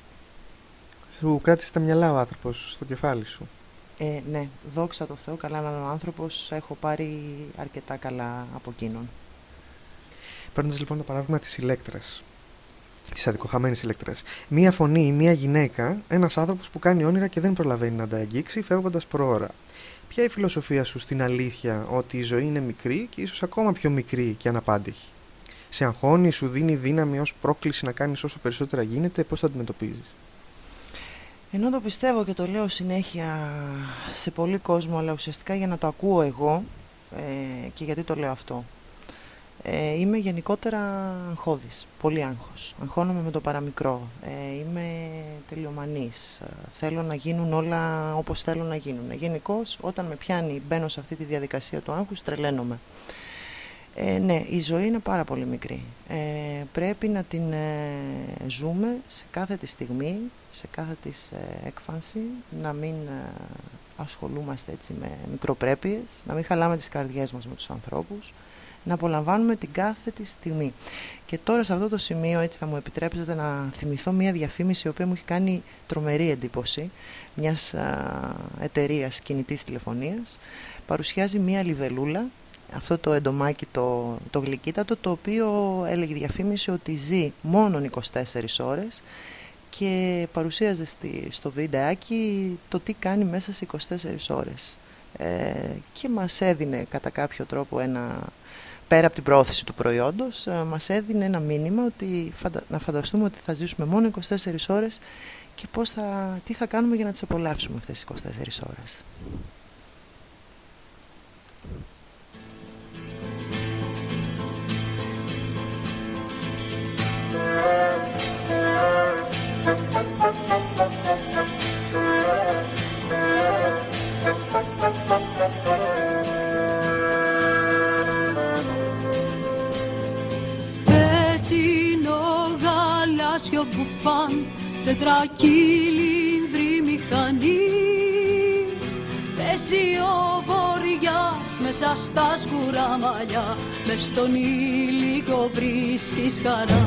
Σου κράτησε τα μυαλά ο άνθρωπος στο κεφάλι σου. Ε, ναι, δόξα τω Θεώ, καλά να είναι ο άνθρωπος, έχω πάρει αρκετά καλά από εκείνον. Παίρνοντας λοιπόν το παράδειγμα της Ηλέκτρας, της αδικοχαμένης Ηλέκτρας. Μία φωνή, μία γυναίκα, ένας άνθρωπος που κάνει όνειρα και δεν προλαβαίνει να τα αγγίξει φεύγοντας προώρα. Ποια είναι η φιλοσοφία σου στην αλήθεια ότι η ζωή είναι μικρή και ίσως ακόμα πιο μικρή και αναπάντηχη? Σε αγχώνει, σου δίνει δύναμη ως πρόκληση να κάνεις όσο περισσότερα γίνεται, πώς το αντιμετωπίζεις? Ενώ το πιστεύω και το λέω συνέχεια σε πολύ κόσμο, αλλά ουσιαστικά για να το ακούω εγώ, ε, και γιατί το λέω αυτό, ε, είμαι γενικότερα αγχώδης, πολύ άγχος, αγχώνομαι με το παραμικρό, ε, είμαι τελειομανής, ε, θέλω να γίνουν όλα όπως θέλω να γίνουν. Γενικώς όταν με πιάνει, μπαίνω σε αυτή τη διαδικασία του άγχους, τρελαίνομαι. Ε, ναι, η ζωή είναι πάρα πολύ μικρή. Ε, πρέπει να την ε, ζούμε σε κάθε τη στιγμή, σε κάθε της ε, έκφανση, να μην ε, ασχολούμαστε έτσι με μικροπρέπειες, να μην χαλάμε τις καρδιές μας με τους ανθρώπους, να απολαμβάνουμε την κάθε τη στιγμή. Και τώρα σε αυτό το σημείο έτσι θα μου επιτρέψετε να θυμηθώ μια διαφήμιση η οποία μου έχει κάνει τρομερή εντύπωση, μιας α, εταιρείας κινητής τηλεφωνίας. Παρουσιάζει μια λιβελούλα, αυτό το εντομάκι το, το γλυκύτατο, το οποίο έλεγε διαφήμιση ότι ζει μόνον είκοσι τέσσερις ώρες και παρουσίαζε στη, στο βιντεάκι το τι κάνει μέσα σε είκοσι τέσσερις ώρες. Ε, και μας έδινε κατά κάποιο τρόπο ένα, πέρα από την προώθηση του προϊόντος, ε, μας έδινε ένα μήνυμα ότι φαντα, να φανταστούμε ότι θα ζήσουμε μόνο είκοσι τέσσερις ώρες και πώς θα, τι θα κάνουμε για να τις απολαύσουμε αυτές τις είκοσι τέσσερις ώρες. Πέτσινο γαλάζιο μπουφάν, τετρακύλινδρη μηχανή, πέσει ο βοριάς μέσα στα σκουρά μαλλιά, μες στον ήλικο βρίσκεις χαρά.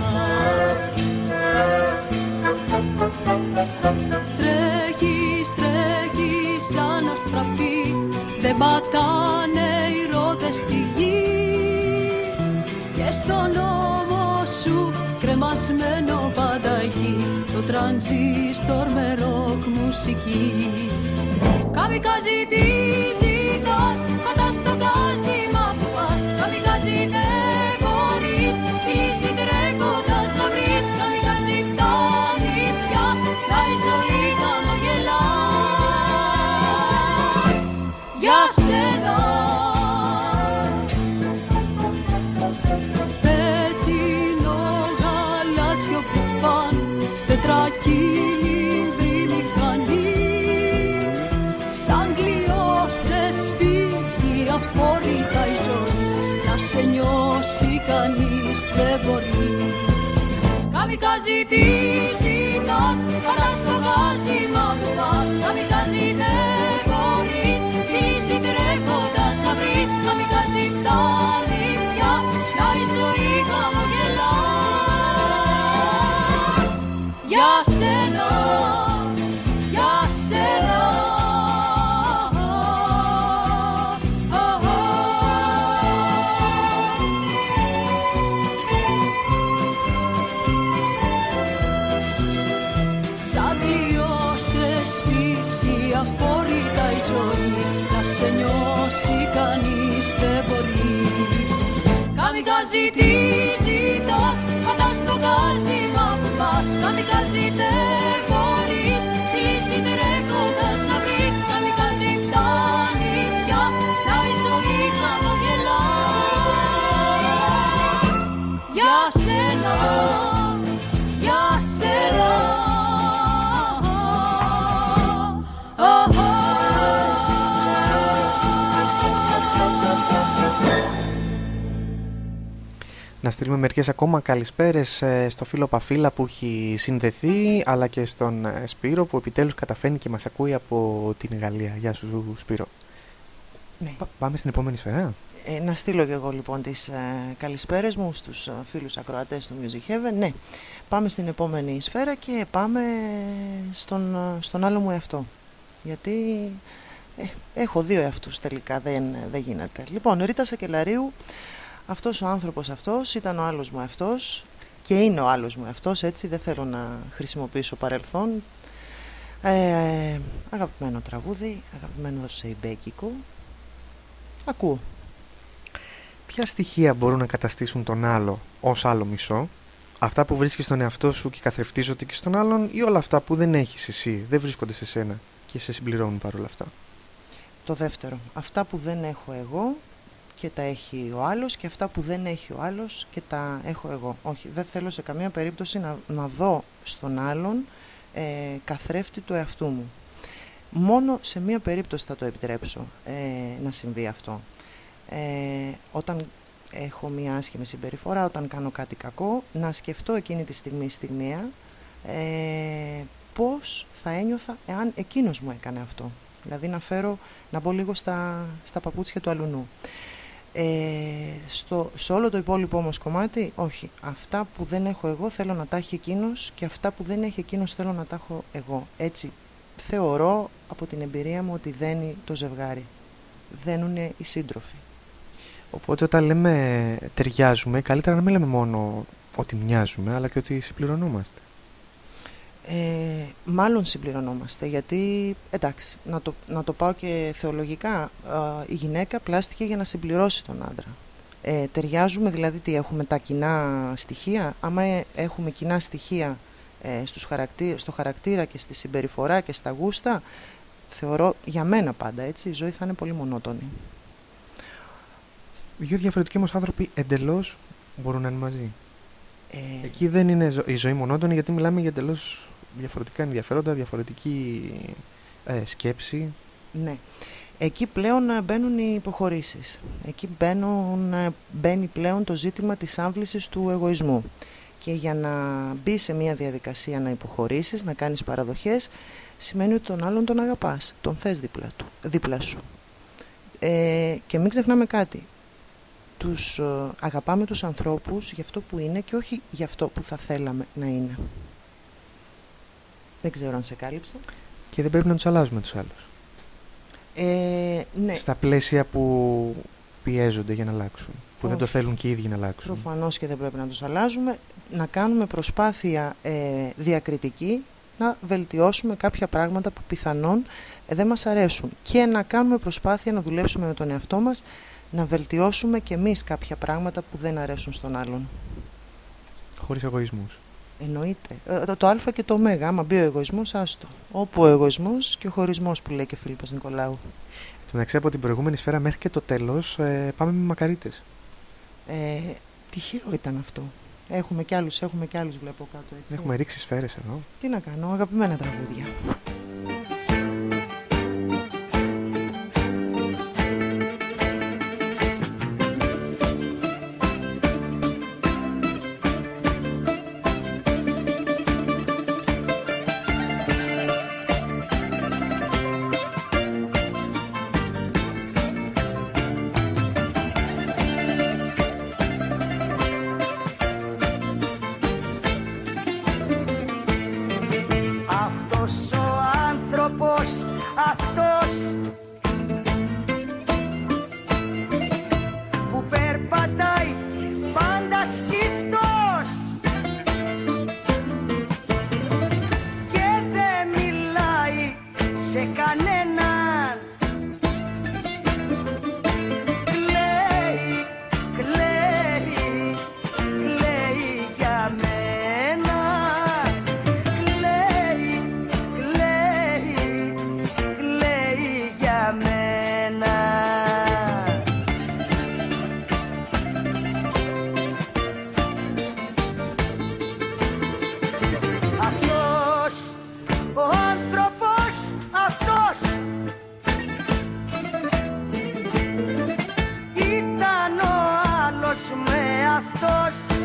Τρέχεις, τρέχεις σαν αστραπή, δεν πατάνε οι ρόδες στη γη και στον ώμο σου κρεμασμένο πανταγί το τρανζίστορ με ροκ μουσική. Καμικάζι τι ζητάς, πατάς στο κάζιμα που πας, καμικάζι δεν μπορείς τη λύση τρέχοντας να βρεις, καμικάζι φτάνει πια να η ζωή χαμογελά για σένα. Πέτσινο γαλάζιο μπουφάν, τετρακύλινδρη μηχανή, σαν κλειό σε σφίγγει αφόρητα η ζωή, να σε νιώσει κανείς δεν μπορεί. Καμικάζι τι ζητάς, πατάς στο γάζιμα που πας, καμικάζι δεν μπορείς τη λύση τρέχοντας να βρεις, καμικάζι φτάνει πια να η ζωή χαμογελά για σένα, για σένα. Σαν κλειό σε σφίγγει αφόρητα η ζωή, να σε νιώσει κανείς δεν μπορεί. Καμικάζι τι ζητάς, πατάς στο κάζιμα που πας, καμικάζι δεν μπορείς τη λύση τρέχοντας να βρεις, καμικάζι φτάνει πια να η ζωή χαμογελά Να στείλουμε μερικές ακόμα καλησπέρες στο φίλο Παφίλα που έχει συνδεθεί, αλλά και στον Σπύρο που επιτέλους καταφέρνει και μας ακούει από την Γαλλία. Γεια σου Σπύρο. Ναι. Πα- πάμε στην επόμενη σφαίρα. Ε, να στείλω και εγώ λοιπόν τις ε, καλησπέρες μου στους ε, φίλους ακροατές του Music Heaven. Ναι, πάμε στην επόμενη σφαίρα και πάμε στον, στον άλλο μου εαυτό. Γιατί ε, έχω δύο εαυτούς τελικά, δεν, δεν γίνεται. Λοιπόν, Ρίτα Σακελαρίου, αυτός ο άνθρωπος αυτός ήταν ο άλλος μου εαυτός και είναι ο άλλος μου εαυτός, έτσι δεν θέλω να χρησιμοποιήσω παρελθόν. Ε, αγαπημένο τραγούδι, αγαπημένο δοσεϊμπέκικο. Ακούω. Ποια στοιχεία μπορούν να καταστήσουν τον άλλο ως άλλο μισό, αυτά που βρίσκεις στον εαυτό σου και καθρεφτίζονται και στον άλλον, ή όλα αυτά που δεν έχεις εσύ, δεν βρίσκονται σε σένα και σε συμπληρώνουν παρόλα αυτά? Το δεύτερο, αυτά που δεν έχω εγώ και τα έχει ο άλλος, και αυτά που δεν έχει ο άλλος και τα έχω εγώ. Όχι, δεν θέλω σε καμία περίπτωση να, να δω στον άλλον ε, καθρέφτη του εαυτού μου. Μόνο σε μία περίπτωση θα το επιτρέψω ε, να συμβεί αυτό. Ε, όταν έχω μία άσχημη συμπεριφορά, όταν κάνω κάτι κακό, να σκεφτώ εκείνη τη στιγμή στιγμία ε, πώς θα ένιωθα εάν εκείνος μου έκανε αυτό. Δηλαδή να φέρω, να μπω λίγο στα, στα παπούτσια του αλουνού. Ε, στο, σε όλο το υπόλοιπο όμως κομμάτι, όχι. Αυτά που δεν έχω εγώ θέλω να τα έχει εκείνος, και αυτά που δεν έχει εκείνος θέλω να τα έχω εγώ. Έτσι θεωρώ από την εμπειρία μου ότι δένει το ζευγάρι. Δένουν οι σύντροφοι. Οπότε όταν λέμε ταιριάζουμε, καλύτερα να μην λέμε μόνο ότι μοιάζουμε, αλλά και ότι συμπληρωνόμαστε. Ε, μάλλον συμπληρωνόμαστε, γιατί εντάξει, να το, να το πάω και θεολογικά, ε, η γυναίκα πλάστηκε για να συμπληρώσει τον άντρα. Ε, ταιριάζουμε, δηλαδή τι, έχουμε τα κοινά στοιχεία? Άμα ε, έχουμε κοινά στοιχεία ε, στους χαρακτήρα, στο χαρακτήρα και στη συμπεριφορά και στα γούστα, θεωρώ, για μένα πάντα έτσι, η ζωή θα είναι πολύ μονότονη. Δύο διαφορετικοί όμως άνθρωποι εντελώς μπορούν να είναι μαζί. Ε... Εκεί δεν είναι ζω- η ζωή μονότονη, γιατί μιλάμε για εντελώς διαφορετικά ενδιαφέροντα, διαφορετική ε, σκέψη. Ναι. Εκεί πλέον ε, μπαίνουν οι υποχωρήσεις. Εκεί μπαίνουν, ε, μπαίνει πλέον το ζήτημα της άμβλησης του εγωισμού. Και για να μπει σε μια διαδικασία να υποχωρήσεις, να κάνεις παραδοχές, σημαίνει ότι τον άλλον τον αγαπάς, τον θες δίπλα, του, δίπλα σου. Ε, και μην ξεχνάμε κάτι. Τους ε, αγαπάμε τους ανθρώπους για αυτό που είναι και όχι για αυτό που θα θέλαμε να είναι. Δεν ξέρω αν σε κάλυψα. Και δεν πρέπει να τους αλλάζουμε τους άλλους. Ε, ναι. Στα πλαίσια που πιέζονται για να αλλάξουν, που Όχι. δεν το θέλουν και οι ίδιοι να αλλάξουν. Προφανώς και δεν πρέπει να τους αλλάζουμε. Να κάνουμε προσπάθεια ε, διακριτική, να βελτιώσουμε κάποια πράγματα που πιθανόν ε, δεν μας αρέσουν. Και να κάνουμε προσπάθεια να δουλέψουμε με τον εαυτό μας, να βελτιώσουμε και εμείς κάποια πράγματα που δεν αρέσουν στον άλλον. Χωρίς εγωισμούς. Εννοείται. Ε, το, το α και το ω, άμα μπει ο εγωισμός, άστο. Όπου ο εγωισμός και ο χωρισμός που λέει και ο Φίλιππος Νικολάου. Εν τω μεταξύ, από την προηγούμενη σφαίρα μέχρι και το τέλος ε, πάμε με μακαρίτες. Ε, τυχαίο ήταν αυτό. Έχουμε κι άλλους, έχουμε κι άλλους βλέπω κάτω, έτσι. Έχουμε ρίξει σφαίρες εδώ. Τι να κάνω, αγαπημένα τραγούδια. Αυτός ο άνθρωπος, αυτός που περπατάει πάντα σκυφτός και δεν μιλάει σε κανέναν, κλαίει, κλαίει, κλαίει για μένα. Αυτός ο άνθρωπος, αυτός ήταν ο άλλος με αυτός.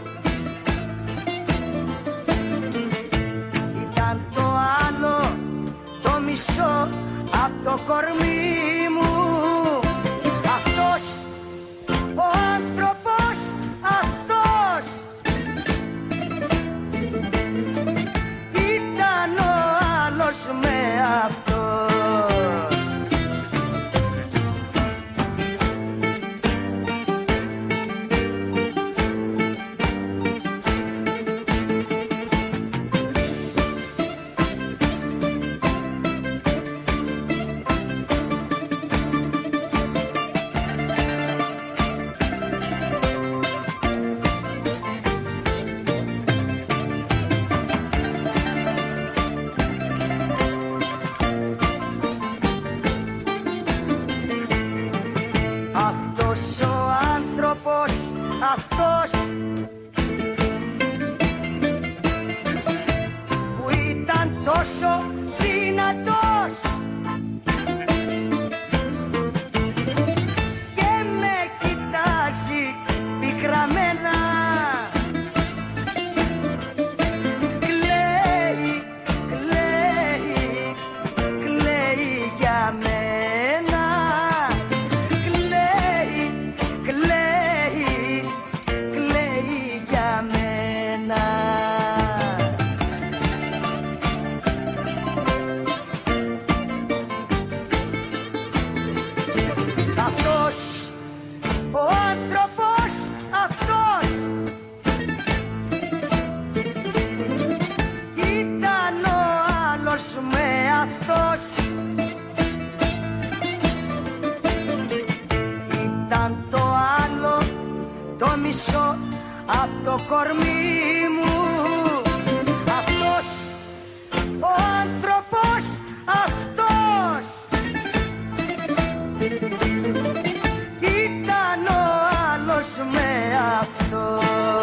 Ήταν το άλλο το μισό απ' το κορμί μου. Αυτός ο άνθρωπος αυτός ήταν ο άλλος με αυτός. Αυτός ο άνθρωπος αυτός που ήταν τόσο δυνατός και με κοιτάζει πικραμένα. Κλαίει, κλαίει, κλαίει για μένα. Κλαίει, κλαίει, κλαίει για μένα. Αυτός ο άνθρωπος αυτός ήταν ο άλλος με αυτός. Ήταν το άλλο το μισό απ' το κορμί μου. Αυτός ο άνθρωπος αυτός ήταν ο άλλος με αυτός.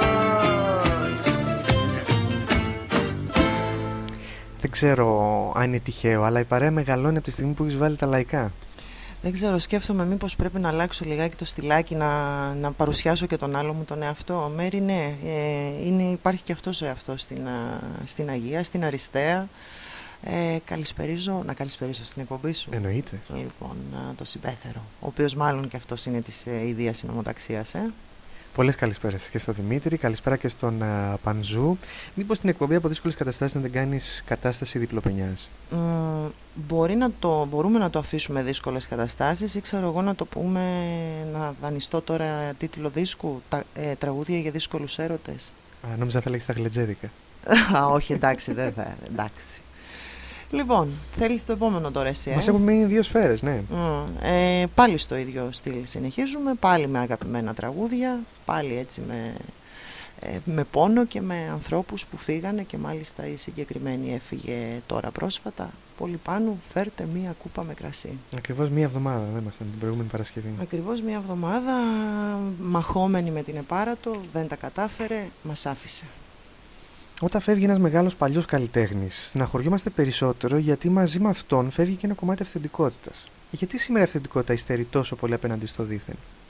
Δεν ξέρω αν είναι τυχαίο, αλλά η παρέα μεγαλώνει από τη στιγμή που έχεις βάλει τα λαϊκά. Δεν ξέρω, σκέφτομαι μήπως πρέπει να αλλάξω λιγάκι το στυλάκι, να, να παρουσιάσω και τον άλλο μου τον εαυτό. Μέρη, ναι, ε, είναι, υπάρχει και αυτός ο εαυτός στην, α, στην Αγία, στην Αριστεία. Ε, καλησπερίζω, να καλησπερίσω στην εκπομπή σου. Εννοείται. Λοιπόν, α, το Συμπέθερο, ο οποίος μάλλον και αυτός είναι της ε, ιδίας συνομοταξίας, ε. Πολλές καλησπέρες και στον Δημήτρη, καλησπέρα και στον uh, Πανζού. Μήπως την εκπομπή από δύσκολες καταστάσεις να την κάνεις κατάσταση διπλοπενιάς? Mm, μπορεί να το, μπορούμε να το αφήσουμε δύσκολες καταστάσεις ή ξέρω εγώ να το πούμε, να δανειστώ τώρα τίτλο δίσκου, τα, ε, τραγούδια για δύσκολους έρωτες. Α, νόμιζα θα λέγεις τα γλετζέδικα. Α, όχι, εντάξει, δεν θα, εντάξει. Λοιπόν, θέλεις το επόμενο τώρα εσύ, ε? Μας έχουν μείνει δύο σφαίρες, ναι. Mm, ε, πάλι στο ίδιο στυλ συνεχίζουμε, πάλι με αγαπημένα τραγούδια, πάλι έτσι με, ε, με πόνο και με ανθρώπους που φύγανε και μάλιστα η συγκεκριμένη έφυγε τώρα πρόσφατα. Πολύ πάνω, φέρτε μία κούπα με κρασί. Ακριβώς μία εβδομάδα, δεν ήμασταν την προηγούμενη Παρασκευή. Ακριβώς μία εβδομάδα, μαχόμενη με την Επάρατο, δεν τα κατάφερε, μας άφησε. Όταν φεύγει ένας μεγάλος παλιός καλλιτέχνης, στεναχωριόμαστε περισσότερο γιατί μαζί με αυτόν φεύγει και ένα κομμάτι αυθεντικότητας. Γιατί σήμερα η αυθεντικότητα υστερεί τόσο πολύ απέναντι στο δίθεν?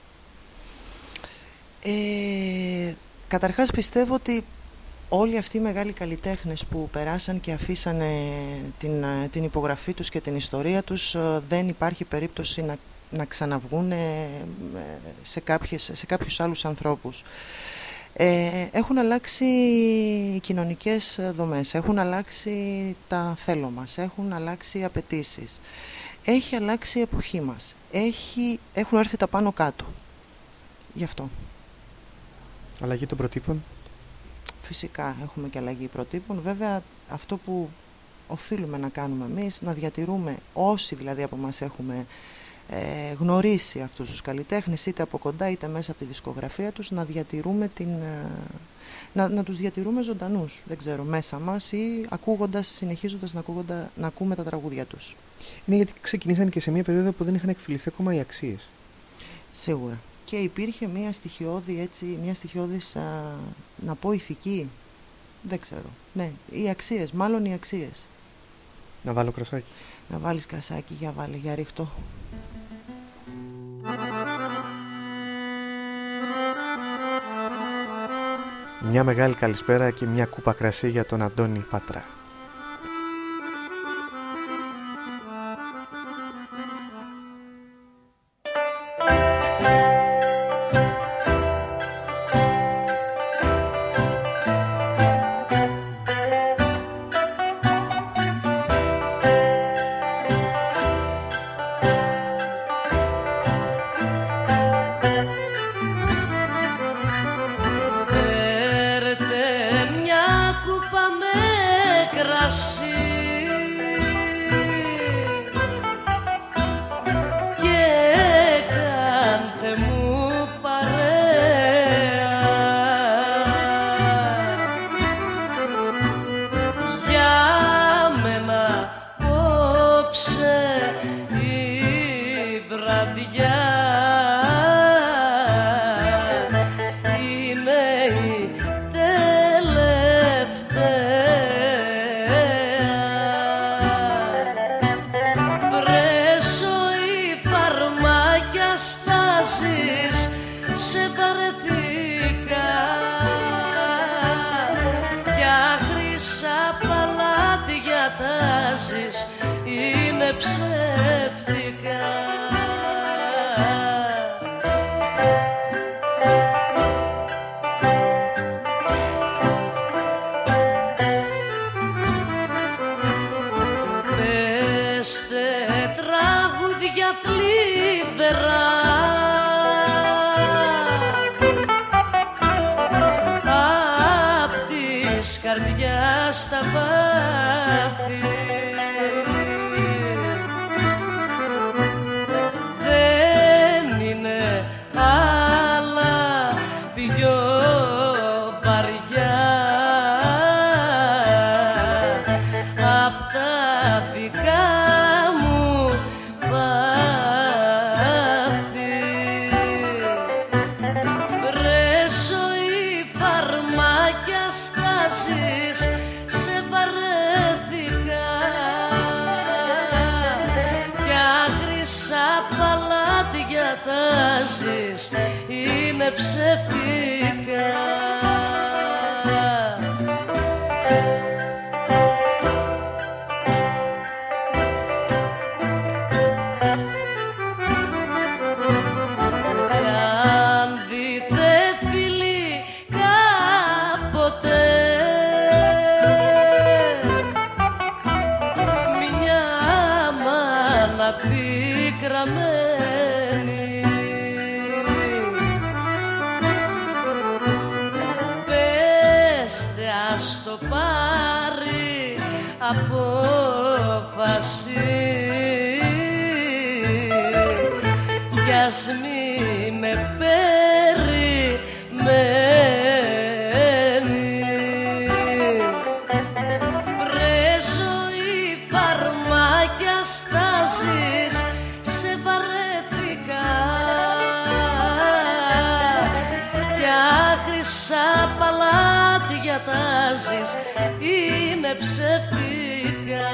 Ε, καταρχάς πιστεύω ότι όλοι αυτοί οι μεγάλοι καλλιτέχνες που περάσαν και αφήσανε την, την υπογραφή τους και την ιστορία τους, δεν υπάρχει περίπτωση να, να ξαναβγούν σε, κάποιες, σε κάποιους άλλους ανθρώπους. Ε, έχουν αλλάξει οι κοινωνικές δομές, έχουν αλλάξει τα θέλω μας, έχουν αλλάξει οι απαιτήσεις, έχει αλλάξει η εποχή μας, έχει, έχουν έρθει τα πάνω κάτω. Γι' αυτό. Αλλαγή των προτύπων. Φυσικά έχουμε και αλλαγή προτύπων. Βέβαια αυτό που οφείλουμε να κάνουμε εμείς, να διατηρούμε, όσοι δηλαδή από μας έχουμε ε, γνωρίσει αυτούς τους καλλιτέχνες, είτε από κοντά είτε μέσα από τη δισκογραφία τους, να διατηρούμε την, ε, να, να τους διατηρούμε ζωντανούς, δεν ξέρω, μέσα μας ή ακούγοντας, συνεχίζοντας να, ακούγοντα, να ακούμε τα τραγούδια τους. Είναι γιατί ξεκινήσαν και σε μια περίοδο που δεν είχαν εκφυλιστεί ακόμα οι αξίες. Σίγουρα. Και υπήρχε μια στοιχειώδη, έτσι, μια στοιχειώδης, α, να πω ηθική, δεν ξέρω. Ναι, οι αξίες, μάλλον οι αξίες. Να βάλω κρασάκι. Να βάλεις κρασάκι, για βάλε, για ρίχτω. Μια μεγάλη καλησπέρα και μια κούπα κρασί για τον Αντώνη Πατρά. Είναι ψεύτικα. Αν δείτε φίλοι κάποτε μια μάνα πικραμένη, ας το πάρει απόφαση κι ας μη με περιμένει. Βρε ζωή φαρμάκια στάσεις, σε βαρέθηκα κι άχρησα παλάτια τάζεις, είναι ψεύτικα.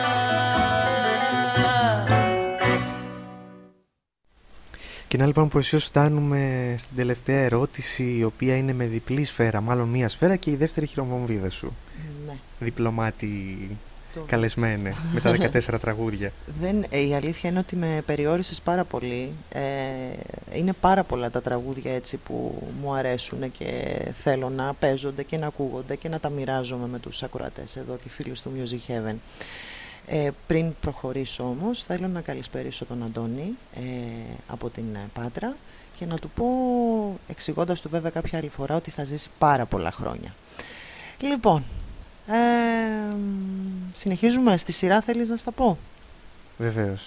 Και να λοιπόν πως ίσως φτάνουμε στην τελευταία ερώτηση, η οποία είναι με διπλή σφαίρα, μάλλον μία σφαίρα και η δεύτερη χειρομβομβίδα σου. Ναι. Διπλωμάτη Το... καλεσμένε με τα δεκατέσσερα τραγούδια. Δεν, η αλήθεια είναι ότι με περιόρισες πάρα πολύ. Ε, είναι πάρα πολλά τα τραγούδια έτσι που μου αρέσουν και θέλω να παίζονται και να ακούγονται και να τα μοιράζομαι με τους ακροατές εδώ και φίλους του Music Heaven. Ε, πριν προχωρήσω όμως, θέλω να καλησπερίσω τον Αντώνη ε, από την Πάτρα και να του πω, εξηγώντας του βέβαια κάποια άλλη φορά, ότι θα ζήσει πάρα πολλά χρόνια. Λοιπόν, ε, συνεχίζουμε. Στη σειρά θέλεις να στα πω? Βεβαίως.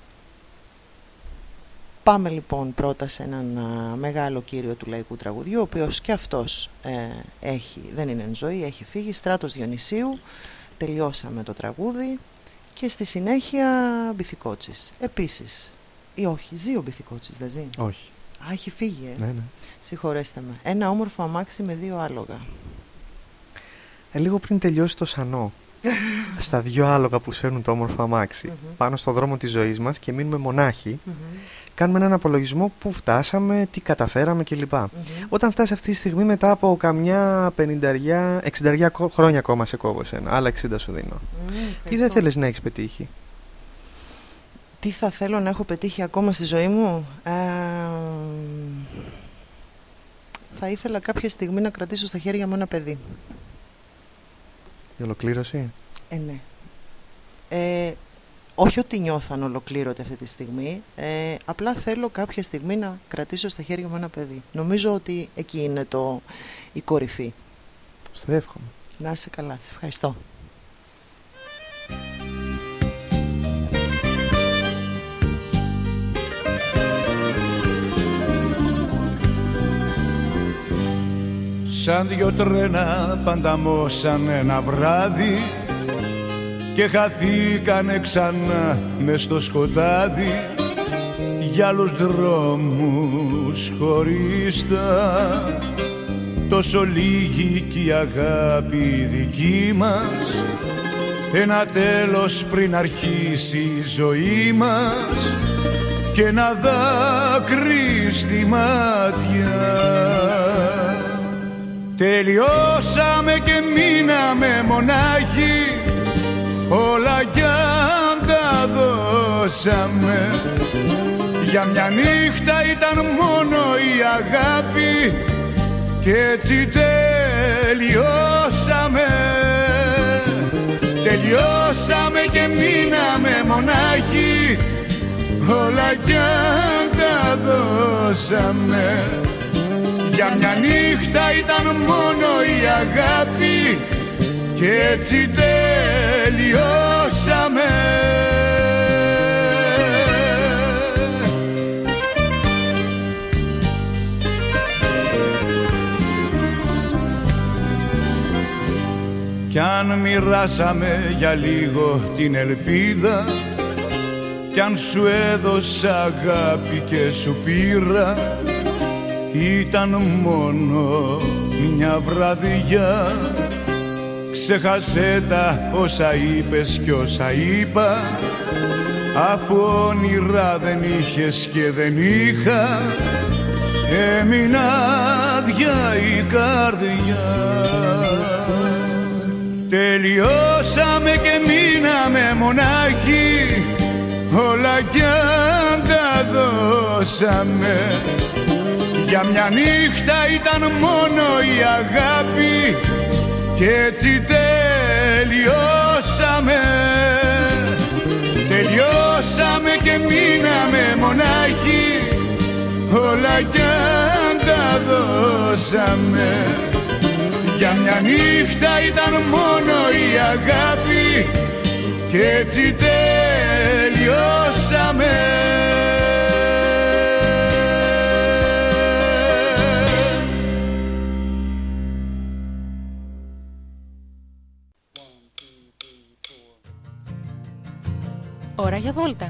Πάμε λοιπόν πρώτα σε έναν α, μεγάλο κύριο του λαϊκού τραγουδιού, ο οποίος και αυτός ε, έχει, δεν είναι εν ζωή, έχει φύγει, Στράτος Διονυσίου. Τελειώσαμε το τραγούδι και στη συνέχεια Μπιθικότσης. Επίσης, ή όχι, ζει ο Μπιθικότσης, δεν ζει? Όχι. Α, έχει φύγει, ε. Ναι, ναι. Συγχωρέστε με. Ένα όμορφο αμάξι με δύο άλογα. Ε, λίγο πριν τελειώσει το Σανό, στα δύο άλογα που σέρνουν το όμορφο αμάξι, Mm-hmm. πάνω στο δρόμο της ζωής μας και μείνουμε μονάχοι Mm-hmm. κάνουμε έναν απολογισμό που φτάσαμε, τι καταφέραμε κλπ. Mm-hmm. Όταν φτάσει αυτή τη στιγμή μετά από καμιά πενήντα, εξήντα χρόνια ακόμα σε κόβω εσένα, άλλα εξήντα σου δίνω. Mm, τι δεν θέλεις να έχεις πετύχει? Τι θα θέλω να έχω πετύχει ακόμα στη ζωή μου? Ε, θα ήθελα κάποια στιγμή να κρατήσω στα χέρια μου ένα παιδί. Η ολοκλήρωση? Ε, ναι. Ε, όχι ότι νιώθω ανολοκλήρωτη αυτή τη στιγμή, ε, απλά θέλω κάποια στιγμή να κρατήσω στα χέρια μου ένα παιδί. Νομίζω ότι εκεί είναι το, η κορυφή. Στο εύχομαι. Να είσαι καλά, σε ευχαριστώ. Σαν δυο τρένα πανταμώσαν ένα βράδυ και χαθήκανε ξανά μες στο σκοτάδι για άλλους δρόμους χωρίστα. Τόσο λίγη κι η αγάπη δική μας, ένα τέλος πριν αρχίσει η ζωή μας και ένα δάκρυ στη μάτια. Τελειώσαμε και μείναμε μονάχοι, όλα κι αν τα δώσαμε. Για μια νύχτα ήταν μόνο η αγάπη και έτσι τελειώσαμε. Τελειώσαμε και μείναμε μονάχοι, όλα κι αν τα δώσαμε. Για μια νύχτα ήταν μόνο η αγάπη και έτσι τελειώσαμε. Κι αν μοιράσαμε για λίγο την ελπίδα, κι αν σου έδωσα αγάπη και σου πήρα, ήταν μόνο μια βραδιά. Ξέχασέ τα όσα είπες κι όσα είπα, αφού όνειρα δεν είχες και δεν είχα, έμεινα άδεια η καρδιά. Τελειώσαμε και μείναμε μονάχοι, όλα κι αν τα δώσαμε. Για μια νύχτα ήταν μόνο η αγάπη και έτσι τελειώσαμε. Τελειώσαμε και μείναμε μονάχοι, όλα κι αν τα δώσαμε. Για μια νύχτα ήταν μόνο η αγάπη και έτσι τελειώσαμε. Ώρα για βόλτα.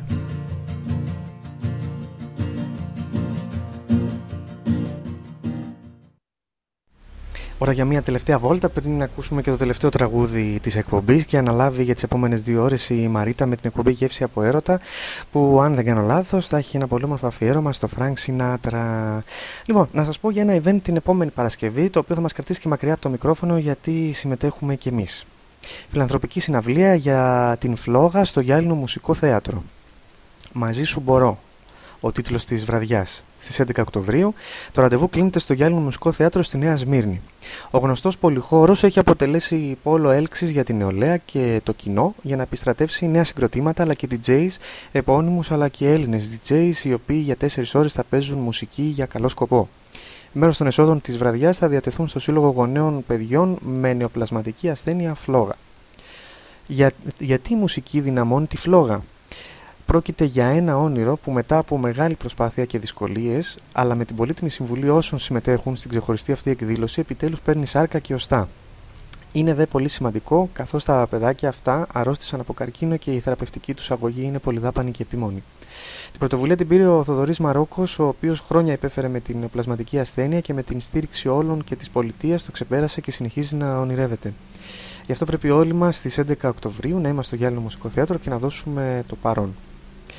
Ώρα για μια τελευταία βόλτα πριν να ακούσουμε και το τελευταίο τραγούδι της εκπομπής και αναλάβει για τις επόμενες δύο ώρες η Μαρίτα με την εκπομπή Γεύση από Έρωτα, που αν δεν κάνω λάθος θα έχει ένα πολύ όμορφο αφιέρωμα στο Frank Sinatra. Λοιπόν, να σας πω για ένα event την επόμενη Παρασκευή, το οποίο θα μας κρατήσει και μακριά από το μικρόφωνο γιατί συμμετέχουμε κι εμείς. Φιλανθρωπική συναυλία για την Φλόγα στο Γυάλινο Μουσικό Θέατρο. Μαζί σου μπορώ, ο τίτλος της βραδιάς. Στις έντεκα Οκτωβρίου το ραντεβού κλείνεται στο Γυάλινο Μουσικό Θέατρο στη Νέα Σμύρνη. Ο γνωστός πολυχώρος έχει αποτελέσει πόλο έλξης για την νεολαία και το κοινό για να επιστρατεύσει νέα συγκροτήματα αλλά και ντι τζέις επώνυμους αλλά και Έλληνες ντι τζέις οι οποίοι για τέσσερις ώρες θα παίζουν μουσική για καλό σκοπό. Μέρος των εσόδων της βραδιάς θα διατεθούν στο Σύλλογο Γονέων Παιδιών με νεοπλασματική ασθένεια φλόγα. Για, γιατί η μουσική δυναμώνει τη φλόγα? Πρόκειται για ένα όνειρο που μετά από μεγάλη προσπάθεια και δυσκολίες, αλλά με την πολύτιμη συμβουλή όσων συμμετέχουν στην ξεχωριστή αυτή εκδήλωση, επιτέλους παίρνει σάρκα και οστά. Είναι δε πολύ σημαντικό, καθώς τα παιδάκια αυτά αρρώστησαν από καρκίνο και η θεραπευτική τους αγωγή είναι πολυδάπανη και επίμονη. Την πρωτοβουλία την πήρε ο Θοδωρής Μαρόκος, ο οποίος χρόνια υπέφερε με την πλασματική ασθένεια και με την στήριξη όλων και της πολιτείας το ξεπέρασε και συνεχίζει να ονειρεύεται. Γι' αυτό πρέπει όλοι μας στις έντεκα Οκτωβρίου να είμαστε στο Γυάλινο Μουσικό Θέατρο και να δώσουμε το παρόν.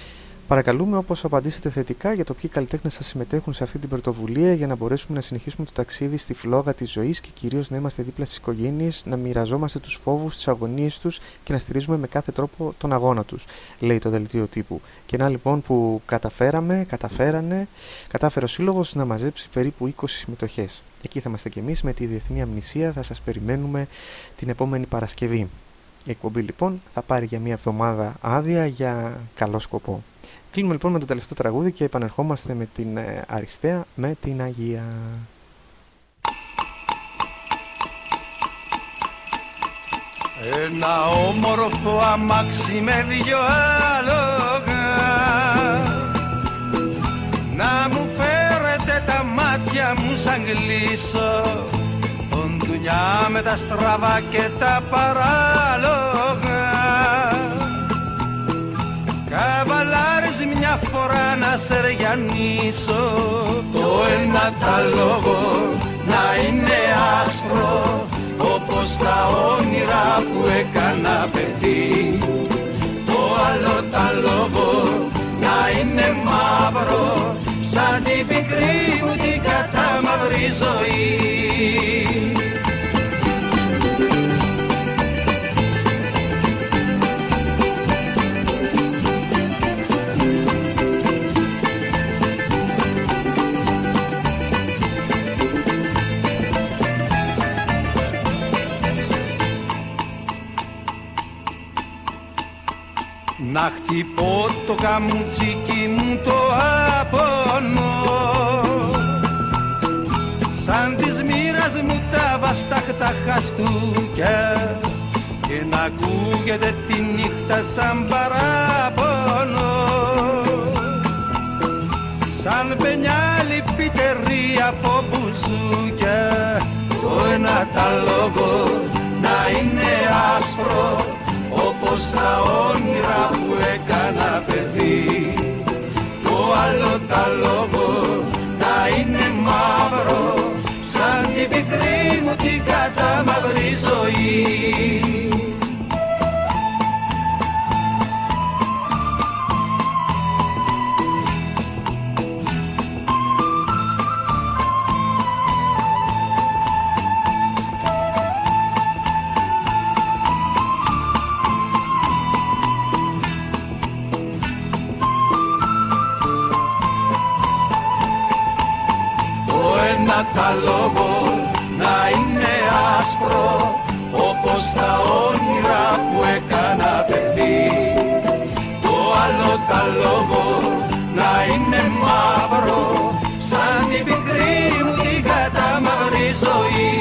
Παρακαλούμε όπως απαντήσετε θετικά για το ποιοι καλλιτέχνες θα συμμετέχουν σε αυτή την πρωτοβουλία για να μπορέσουμε να συνεχίσουμε το ταξίδι στη φλόγα της ζωής και κυρίως να είμαστε δίπλα στις οικογένειες, να μοιραζόμαστε τους φόβους, τις αγωνίες τους και να στηρίζουμε με κάθε τρόπο τον αγώνα τους, λέει το δελτίο τύπου. Και να λοιπόν που καταφέραμε, καταφέρανε, κατάφερε ο Σύλλογος να μαζέψει περίπου είκοσι συμμετοχές. Εκεί θα είμαστε κι εμείς με τη Διεθνή Αμνησία, θα σας περιμένουμε την επόμενη Παρασκευή. Η εκπομπή λοιπόν θα πάρει για μια εβδομάδα άδεια για καλό σκοπό. Κλείνουμε λοιπόν με το τελευταίο τραγούδι και επανερχόμαστε με την ε, Αριστεία με την Αγία. Ένα όμορφο αμάξι με δυο άλογα, να μου φέρετε τα μάτια μου σαν γλύσω, ποντουνιά με τα στραβά και τα παράλογα. Καβαλάρεις μια φορά να σεριανίσω, το ένα τα λόγο να είναι άσπρο, όπως τα όνειρα που έκανα παιδί. Το άλλο τα λόγο να είναι μαύρο, σαν την πικρή μου την κατάμαυρη ζωή. Να χτυπώ το καμουτσίκι μου το απονό, σαν της μοίρας μου τα βαστάχτα χαστούκια, και να ακούγεται τη νύχτα σαν παράπονο, σαν πενιάλι πιτερή από μπουζούκια. Το ένα τα λόγο να είναι άσπρο, όπως τα όνειρα που έκανα παιδί. Το άλλο τα λόγο να είναι μαύρο, σαν την πικρή μου την κατάμαυρη ζωή. Τα λόγο να είναι άσπρο, όπως τα όνειρα που έκανα παιδί. Το άλλο τα λόγο να είναι μαύρο, σαν την πικρή μου την κατάμαυρη ζωή.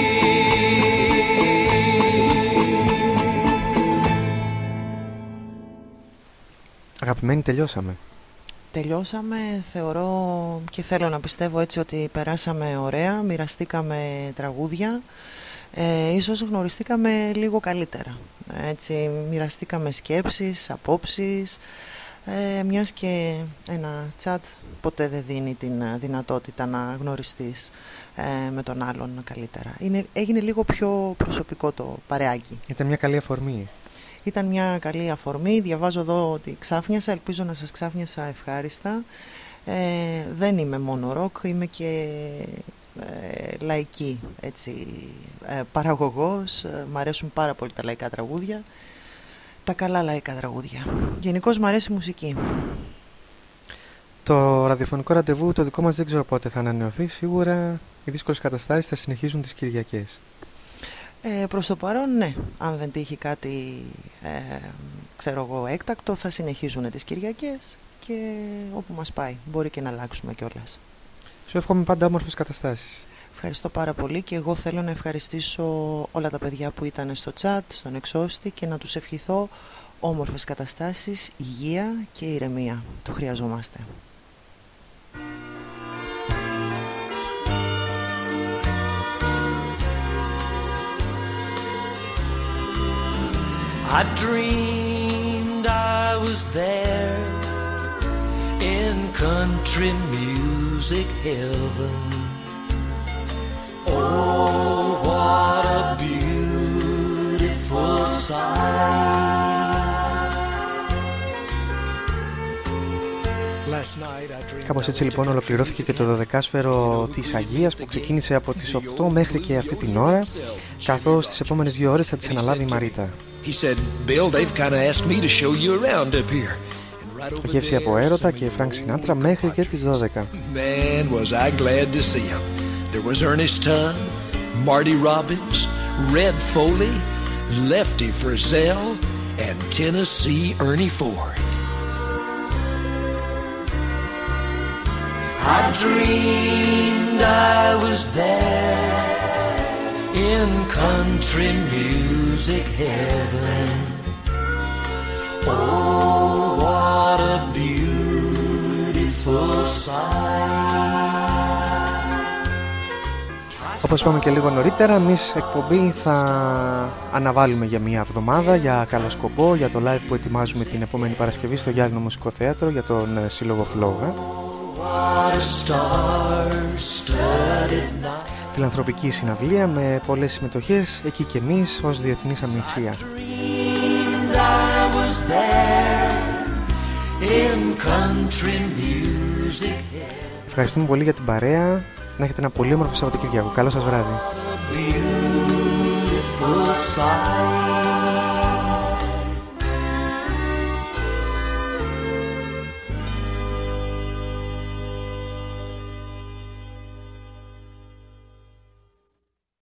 Αγαπημένοι, τελειώσαμε. Τελειώσαμε, θεωρώ και θέλω να πιστεύω έτσι ότι περάσαμε ωραία, μοιραστήκαμε τραγούδια, ε, ίσως γνωριστήκαμε λίγο καλύτερα, έτσι, μοιραστήκαμε σκέψεις, απόψεις, ε, μιας και ένα chat ποτέ δεν δίνει την δυνατότητα να γνωριστείς ε, με τον άλλον καλύτερα. Είναι, έγινε λίγο πιο προσωπικό το παρεάκι. Ήταν μια καλή αφορμή. Ήταν μια καλή αφορμή, διαβάζω εδώ ότι ξάφνιασα, ελπίζω να σας ξάφνιασα ευχάριστα. Ε, δεν είμαι μόνο ροκ, είμαι και ε, λαϊκή έτσι, ε, παραγωγός, ε, μ' αρέσουν πάρα πολύ τα λαϊκά τραγούδια, τα καλά λαϊκά τραγούδια. Γενικώς μ' αρέσει η μουσική. Το ραδιοφωνικό ραντεβού το δικό μας δεν ξέρω πότε θα ανανεωθεί, σίγουρα οι δύσκολες καταστάσεις θα συνεχίζουν τις Κυριακές. Ε, προς το παρόν, ναι. Αν δεν τύχει κάτι, ε, ξέρω εγώ, έκτακτο, θα συνεχίζουν τις Κυριακές και όπου μας πάει. Μπορεί και να αλλάξουμε κιόλας. Σου εύχομαι πάντα όμορφες καταστάσεις. Ευχαριστώ πάρα πολύ και εγώ θέλω να ευχαριστήσω όλα τα παιδιά που ήταν στο chat, στον εξώστη και να τους ευχηθώ όμορφες καταστάσεις, υγεία και ηρεμία. Το χρειαζόμαστε. I dreamed I was there in country music heaven. Oh, what a beautiful sight. Κάπως έτσι λοιπόν ολοκληρώθηκε και το δωδεκάσφαιρο της Αγίας που ξεκίνησε από τις οκτώ μέχρι και αυτή την ώρα, καθώς τις επόμενες δύο ώρες θα τις αναλάβει η Μαρίτα. Γεύση από έρωτα και Φρανκ Σινάτρα μέχρι και τις δώδεκα. Man, was I glad to see him. There was Ernest Tubb, Marty Robbins, Red Foley, Lefty Frizzell, and Tennessee Ernie Ford. I dreamed I was there in country music heaven. Oh, what a beautiful sight. Όπως είπαμε και λίγο νωρίτερα, εμείς εκπομπή θα αναβάλουμε για μία εβδομάδα για καλό σκοπό, για το live που ετοιμάζουμε την επόμενη Παρασκευή στο Γυάλινο Μουσικό Θέατρο για τον Σύλλογο Φλόγα. Φιλανθρωπική συναυλία με πολλές συμμετοχές, εκεί και εμείς ως Διεθνής Αμνησία. Ευχαριστούμε πολύ για την παρέα. Να έχετε ένα πολύ όμορφο Σαββατοκύριακο. Καλό σας βράδυ.